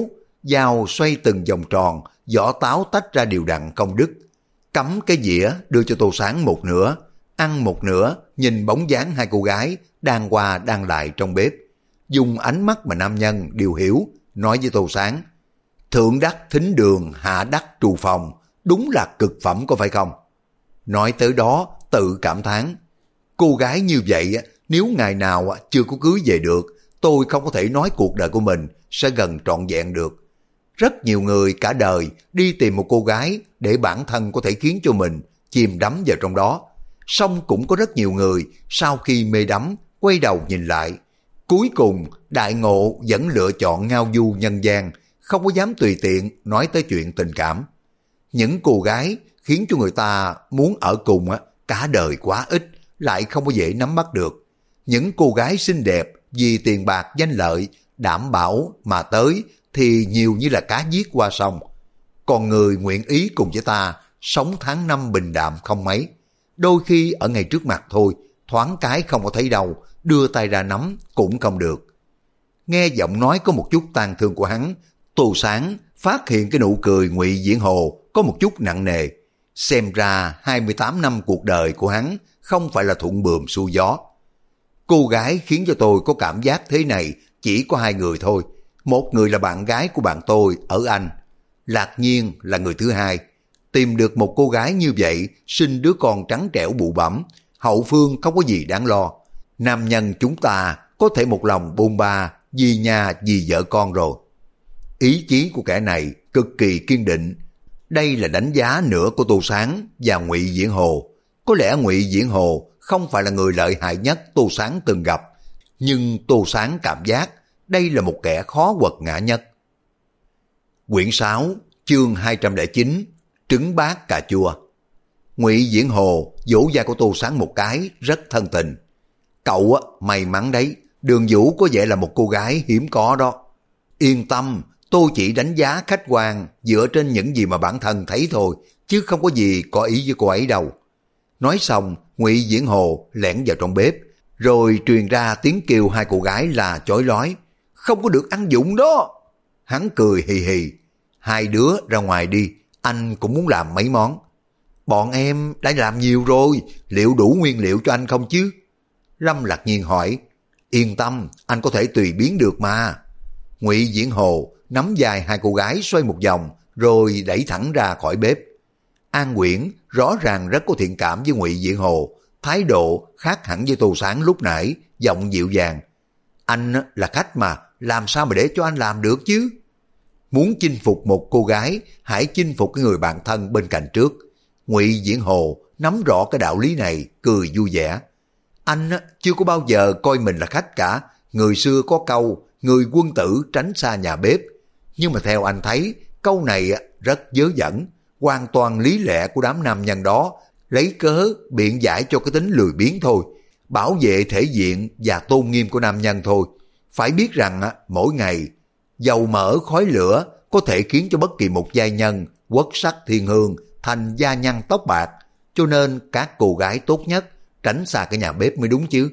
dao xoay từng vòng tròn, vỏ táo tách ra đều đặn không đứt. Cắm cái dĩa đưa cho Tô Sáng một nửa, ăn một nửa, nhìn bóng dáng hai cô gái đang qua đang lại trong bếp. Dùng ánh mắt mà nam nhân đều hiểu, nói với Tô Sáng: thượng đắc thính đường, hạ đắc trù phòng, đúng là cực phẩm có phải không? Nói tới đó tự cảm thán, cô gái như vậy nếu ngày nào chưa có cưới về được, tôi không có thể nói cuộc đời của mình sẽ gần trọn vẹn được. Rất nhiều người cả đời đi tìm một cô gái để bản thân có thể khiến cho mình chìm đắm vào trong đó. Song cũng có rất nhiều người sau khi mê đắm quay đầu nhìn lại, cuối cùng đại ngộ vẫn lựa chọn ngao du nhân gian, không có dám tùy tiện nói tới chuyện tình cảm. Những cô gái khiến cho người ta muốn ở cùng cả đời quá ít, lại không có dễ nắm bắt được. Những cô gái xinh đẹp vì tiền bạc danh lợi đảm bảo mà tới thì nhiều như là cá giết qua sông. Còn người nguyện ý cùng với ta sống tháng năm bình đạm không mấy, đôi khi ở ngay trước mặt thôi, thoáng cái không có thấy đâu, đưa tay ra nắm cũng không được. Nghe giọng nói có một chút tang thương của hắn, Tô Sáng phát hiện cái nụ cười Ngụy Diễn Hồ có một chút nặng nề. Xem ra 28 năm cuộc đời của hắn không phải là thuận buồm xuôi gió. Cô gái khiến cho tôi có cảm giác thế này chỉ có hai người thôi. Một người là bạn gái của bạn tôi ở Anh, Lạc Nhiên là người thứ hai. Tìm được một cô gái như vậy, sinh đứa con trắng trẻo bụ bẫm, hậu phương không có gì đáng lo. Nam nhân chúng ta có thể một lòng bôn ba vì nhà vì vợ con rồi. Ý chí của kẻ này cực kỳ kiên định. Đây là đánh giá nữa của Tô Sáng và Ngụy Diễn Hồ. Có lẽ Ngụy Diễn Hồ không phải là người lợi hại nhất Tô Sáng từng gặp, nhưng Tô Sáng cảm giác đây là một kẻ khó quật ngã nhất. Quyển 6, chương 209, trứng bát cà chua. Ngụy Diễn Hồ vỗ vai của Tô Sáng một cái, rất thân tình. Cậu may mắn đấy, Đường Vũ có vẻ là một cô gái hiếm có đó. Yên tâm, tôi chỉ đánh giá khách quan dựa trên những gì mà bản thân thấy thôi, chứ không có gì có ý với cô ấy đâu. Nói xong, Ngụy Diễn Hồ lẻn vào trong bếp, rồi truyền ra tiếng kêu hai cô gái là chói lói. Không có được ăn dụng đó. Hắn cười hì hì. Hai đứa ra ngoài đi, anh cũng muốn làm mấy món. Bọn em đã làm nhiều rồi, liệu đủ nguyên liệu cho anh không chứ? Lâm Lạc Nhiên hỏi. Yên tâm, anh có thể tùy biến được mà. Ngụy Diễn Hồ nắm vai hai cô gái xoay một vòng, rồi đẩy thẳng ra khỏi bếp. An Quyển rõ ràng rất có thiện cảm với Ngụy Diễn Hồ, thái độ khác hẳn với Tô Sáng lúc nãy, giọng dịu dàng. Anh là khách mà, làm sao mà để cho anh làm được chứ? Muốn chinh phục một cô gái, hãy chinh phục cái người bạn thân bên cạnh trước. Ngụy Diễn Hồ nắm rõ cái đạo lý này, cười vui vẻ. Anh chưa có bao giờ coi mình là khách cả. Người xưa có câu, người quân tử tránh xa nhà bếp. Nhưng mà theo anh thấy, câu này rất dớ dẫn, hoàn toàn lý lẽ của đám nam nhân đó, lấy cớ biện giải cho cái tính lười biếng thôi, bảo vệ thể diện và tôn nghiêm của nam nhân thôi. Phải biết rằng mỗi ngày dầu mỡ khói lửa có thể khiến cho bất kỳ một giai nhân quốc sắc thiên hương thành gia nhân tóc bạc, cho nên các cô gái tốt nhất tránh xa cái nhà bếp mới đúng chứ.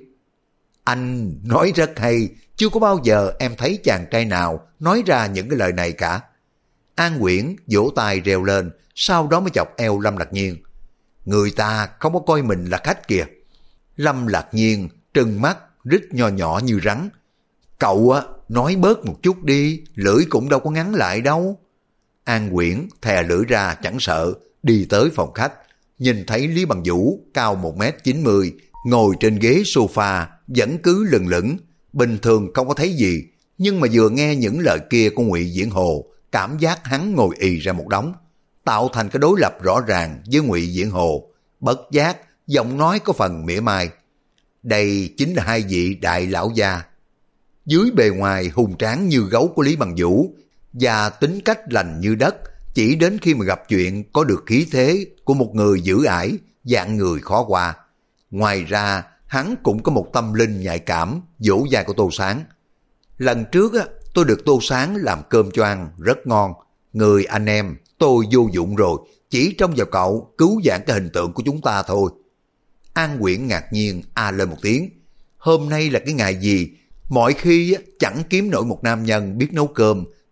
Anh nói rất hay, chưa có bao giờ em thấy chàng trai nào nói ra những cái lời này cả. An Quyển vỗ tay reo lên, sau đó mới chọc eo Lâm Lạc Nhiên. Người ta không có coi mình là khách kìa. Lâm Lạc Nhiên trừng mắt, rít nho nhỏ như rắn. Cậu nói bớt một chút đi, lưỡi cũng đâu có ngắn lại đâu. An Quyển thè lưỡi ra chẳng sợ, đi tới phòng khách, nhìn thấy Lý Bằng Vũ cao 1m90, ngồi trên ghế sofa, vẫn cứ lừng lững, bình thường không có thấy gì, nhưng mà vừa nghe những lời kia của Ngụy Diễn Hồ, cảm giác hắn ngồi ì ra một đống, tạo thành cái đối lập rõ ràng với Ngụy Diễn Hồ. Bất giác, giọng nói có phần mỉa mai. Đây chính là hai vị đại lão gia. Dưới bề ngoài hùng tráng như gấu của Lý Bằng Vũ và tính cách lành như đất, chỉ đến khi mà gặp chuyện có được khí thế của một người dữ ải, dạng người khó qua. Ngoài ra, hắn cũng có một tâm linh nhạy cảm, vỗ vai của Tô Sáng. Lần trước tôi được Tô Sáng làm cơm cho ăn rất ngon. Người anh em tôi vô dụng rồi, chỉ trông vào cậu cứu vãn cái hình tượng của chúng ta thôi. An Quyển ngạc nhiên lên một tiếng. Hôm nay là cái ngày gì? Mọi khi chẳng kiếm nổi một nam nhân biết nấu cơm,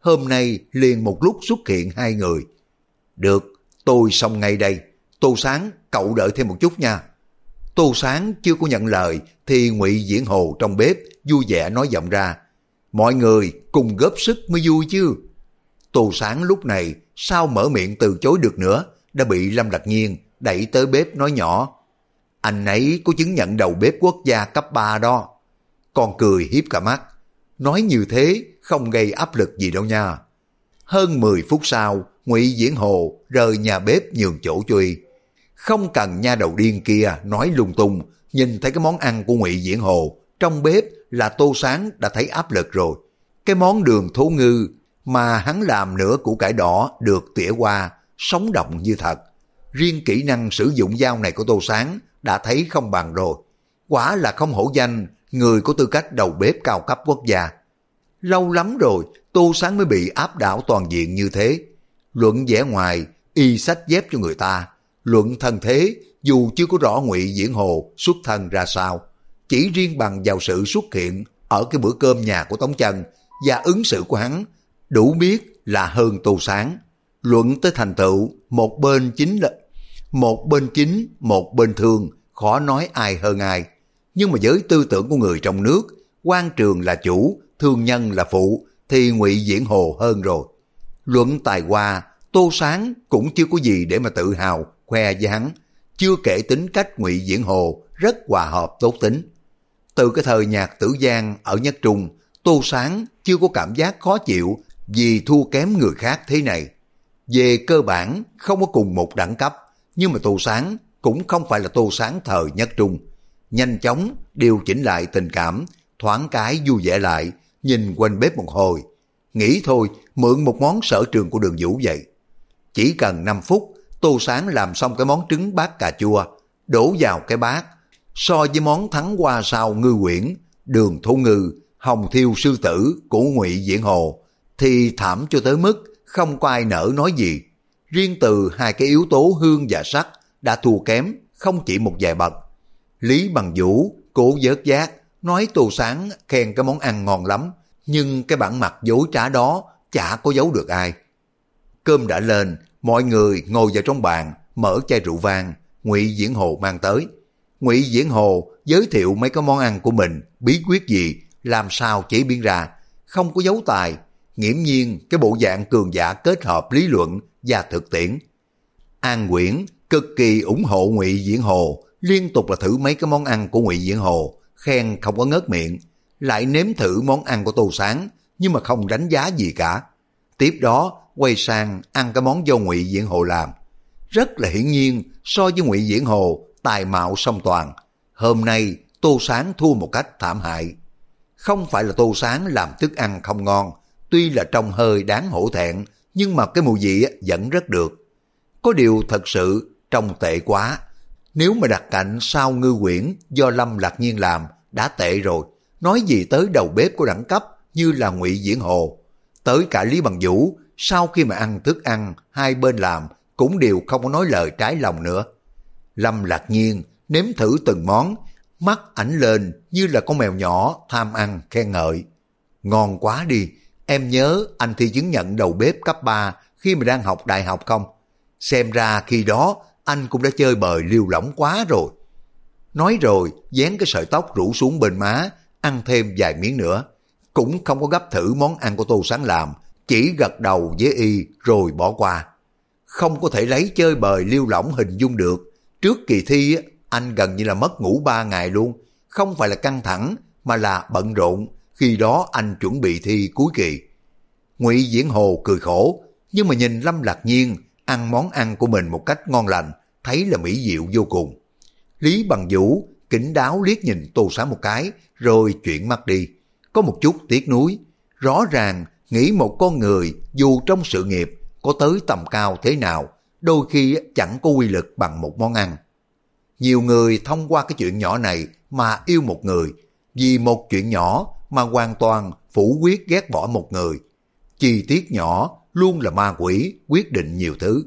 hôm nay liền một lúc xuất hiện hai người. Được, tôi xong ngay đây. Tô Sáng, cậu đợi thêm một chút nha. Tô Sáng chưa có nhận lời thì Ngụy Diễn Hồ trong bếp vui vẻ nói giọng ra. Mọi người cùng góp sức mới vui chứ. Tô Sáng lúc này sao mở miệng từ chối được nữa, đã bị Lâm Lạc Nhiên đẩy tới bếp nói nhỏ. Anh ấy có chứng nhận đầu bếp quốc gia cấp 3 đó. Con cười hiếp cả mắt. Nói như thế không gây áp lực gì đâu nha. Hơn 10 phút sau, Ngụy Diễn Hồ rời nhà bếp nhường chỗ cho Y. Không cần nha đầu điên kia nói lung tung, nhìn thấy cái món ăn của Ngụy Diễn Hồ trong bếp là Tô Sáng đã thấy áp lực rồi. Cái món đường thố ngư mà hắn làm nửa củ cải đỏ được tỉa qua, sống động như thật. Riêng kỹ năng sử dụng dao này của Tô Sáng đã thấy không bằng rồi. Quả là không hổ danh người có tư cách đầu bếp cao cấp quốc gia. Lâu lắm rồi Tô Sáng mới bị áp đảo toàn diện như thế. Luận vẻ ngoài Y xách dép cho người ta, luận thân thế dù chưa có rõ Ngụy Diễn Hồ xuất thân ra sao, chỉ riêng bằng vào sự xuất hiện ở cái bữa cơm nhà của Tống Chân và ứng xử của hắn đủ biết là hơn Tô Sáng. Luận tới thành tựu, một bên chính, một bên thương, khó nói ai hơn ai. Nhưng mà với tư tưởng của người trong nước, quan trường là chủ, thương nhân là phụ, thì Ngụy Diễn Hồ hơn rồi. Luận tài hoa, Tô Sáng cũng chưa có gì để mà tự hào khoe với hắn. Chưa kể tính cách Ngụy Diễn Hồ rất hòa hợp tốt tính. Từ cái thời Nhạc Tử Giang ở Nhất Trung, Tô Sáng chưa có cảm giác khó chịu vì thua kém người khác thế này. Về cơ bản không có cùng một đẳng cấp, nhưng mà Tô Sáng cũng không phải là Tô Sáng thời Nhất Trung. Nhanh chóng điều chỉnh lại tình cảm, thoáng cái vui vẻ lại, nhìn quanh bếp một hồi. Nghĩ thôi, mượn một món sở trường của Đường Vũ vậy. Chỉ cần 5 phút, Tô Sáng làm xong cái món trứng bát cà chua, đổ vào cái bát. So với món thắng hoa sao ngư quyển, đường thố ngư, hồng thiêu sư tử của Ngụy Diễn Hồ, thì thảm cho tới mức không có ai nỡ nói gì. Riêng từ hai cái yếu tố hương và sắc đã thua kém không chỉ một vài bậc. Lý Bằng Vũ cố vớt giác, nói Tô Sáng khen cái món ăn ngon lắm, nhưng cái bản mặt dối trá đó chả có giấu được ai. Cơm đã lên, mọi người ngồi vào trong bàn, mở chai rượu vang, Ngụy Diễn Hồ mang tới. Ngụy Diễn Hồ giới thiệu mấy cái món ăn của mình, bí quyết gì, làm sao chế biến ra, không có giấu tài, nghiễm nhiên cái bộ dạng cường giả kết hợp lý luận và thực tiễn. An Quyển cực kỳ ủng hộ Ngụy Diễn Hồ, liên tục là thử mấy cái món ăn của Ngụy Diễn Hồ, khen không có ngớt miệng, lại nếm thử món ăn của Tô Sáng, nhưng mà không đánh giá gì cả. Tiếp đó quay sang ăn cái món do Ngụy Diễn Hồ làm. Rất là hiển nhiên, so với Ngụy Diễn Hồ, tài mạo song toàn. Hôm nay Tô Sáng thua một cách thảm hại. Không phải là Tô Sáng làm thức ăn không ngon, tuy là trông hơi đáng hổ thẹn, nhưng mà cái mùi vị vẫn rất được. Có điều thật sự trông tệ quá. Nếu mà đặt cạnh sao ngư quyển do Lâm Lạc Nhiên làm đã tệ rồi, nói gì tới đầu bếp của đẳng cấp như là Ngụy Diễn Hồ. Tới cả Lý Bằng Vũ, sau khi mà ăn thức ăn hai bên làm cũng đều không có nói lời trái lòng nữa. Lâm Lạc Nhiên nếm thử từng món, mắt ảnh lên như là con mèo nhỏ tham ăn khen ngợi. Ngon quá đi, em nhớ anh thi chứng nhận đầu bếp cấp 3 khi mà đang học đại học không? Xem ra khi đó anh cũng đã chơi bời liều lỏng quá rồi. Nói rồi dán cái sợi tóc rủ xuống bên má, ăn thêm vài miếng nữa. Cũng không có gấp thử món ăn của Tô Sáng làm, chỉ gật đầu với Y rồi bỏ qua. Không có thể lấy chơi bời liêu lỏng hình dung được. Trước kỳ thi anh gần như là mất ngủ 3 ngày luôn. Không phải là căng thẳng mà là bận rộn, khi đó anh chuẩn bị thi cuối kỳ. Ngụy Diễn Hồ cười khổ, nhưng mà nhìn Lâm Lạc Nhiên ăn món ăn của mình một cách ngon lành, thấy là mỹ diệu vô cùng. Lý Bằng Vũ kín đáo liếc nhìn Tô Sáng một cái, rồi chuyển mắt đi. Có một chút tiếc nuối, rõ ràng nghĩ một con người dù trong sự nghiệp có tới tầm cao thế nào, đôi khi chẳng có quy lực bằng một món ăn. Nhiều người thông qua cái chuyện nhỏ này mà yêu một người, vì một chuyện nhỏ mà hoàn toàn phủ quyết ghét bỏ một người. Chi tiết nhỏ luôn là ma quỷ quyết định nhiều thứ.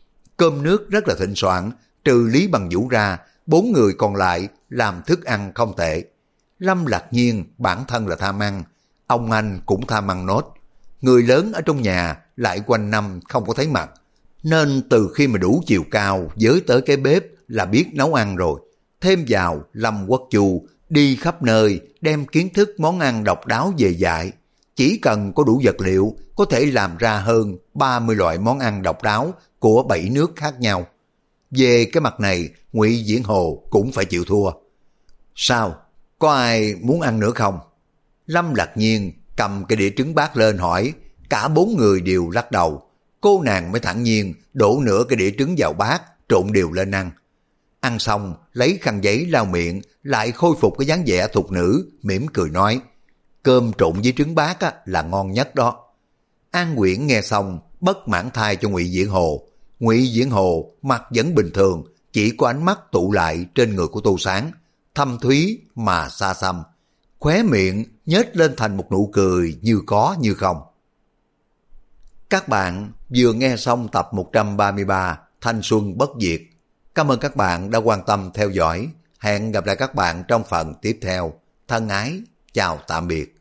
Cơm nước rất là thịnh soạn, trừ Lý Bằng Vũ ra, 4 người còn lại làm thức ăn không tệ. Lâm Lạc Nhiên bản thân là tham ăn, ông anh cũng tham ăn nốt. người lớn ở trong nhà lại quanh năm không có thấy mặt, nên từ khi mà đủ chiều cao với tới cái bếp là biết nấu ăn rồi. Thêm vào Lâm Quốc Chu đi khắp nơi đem kiến thức món ăn độc đáo về dạy. Chỉ cần có đủ vật liệu có thể làm ra hơn 30 loại món ăn độc đáo của 7 nước khác nhau. Về cái mặt này, Ngụy Viễn Hồ cũng phải chịu thua. Sao? Có ai muốn ăn nữa không? Lâm Lạc Nhiên cầm cái đĩa trứng bát lên hỏi, cả 4 người đều lắc đầu. Cô nàng mới thản nhiên đổ nửa cái đĩa trứng vào bát, trộn đều lên ăn. Ăn xong, lấy khăn giấy lau miệng, lại khôi phục cái dáng vẻ thục nữ, mỉm cười nói, cơm trộn với trứng bát là ngon nhất đó. An Quyển nghe xong, bất mãn thay cho Ngụy Viễn Hồ. Ngụy Viễn Hồ mặt vẫn bình thường, chỉ có ánh mắt tụ lại trên người của Tô Sáng, thâm thúy mà xa xăm, khóe miệng nhếch lên thành một nụ cười như có như không. Các bạn vừa nghe xong tập 133 Thanh Xuân Bất Diệt. Cảm ơn các bạn đã quan tâm theo dõi. Hẹn gặp lại các bạn trong phần tiếp theo. Thân ái, chào tạm biệt.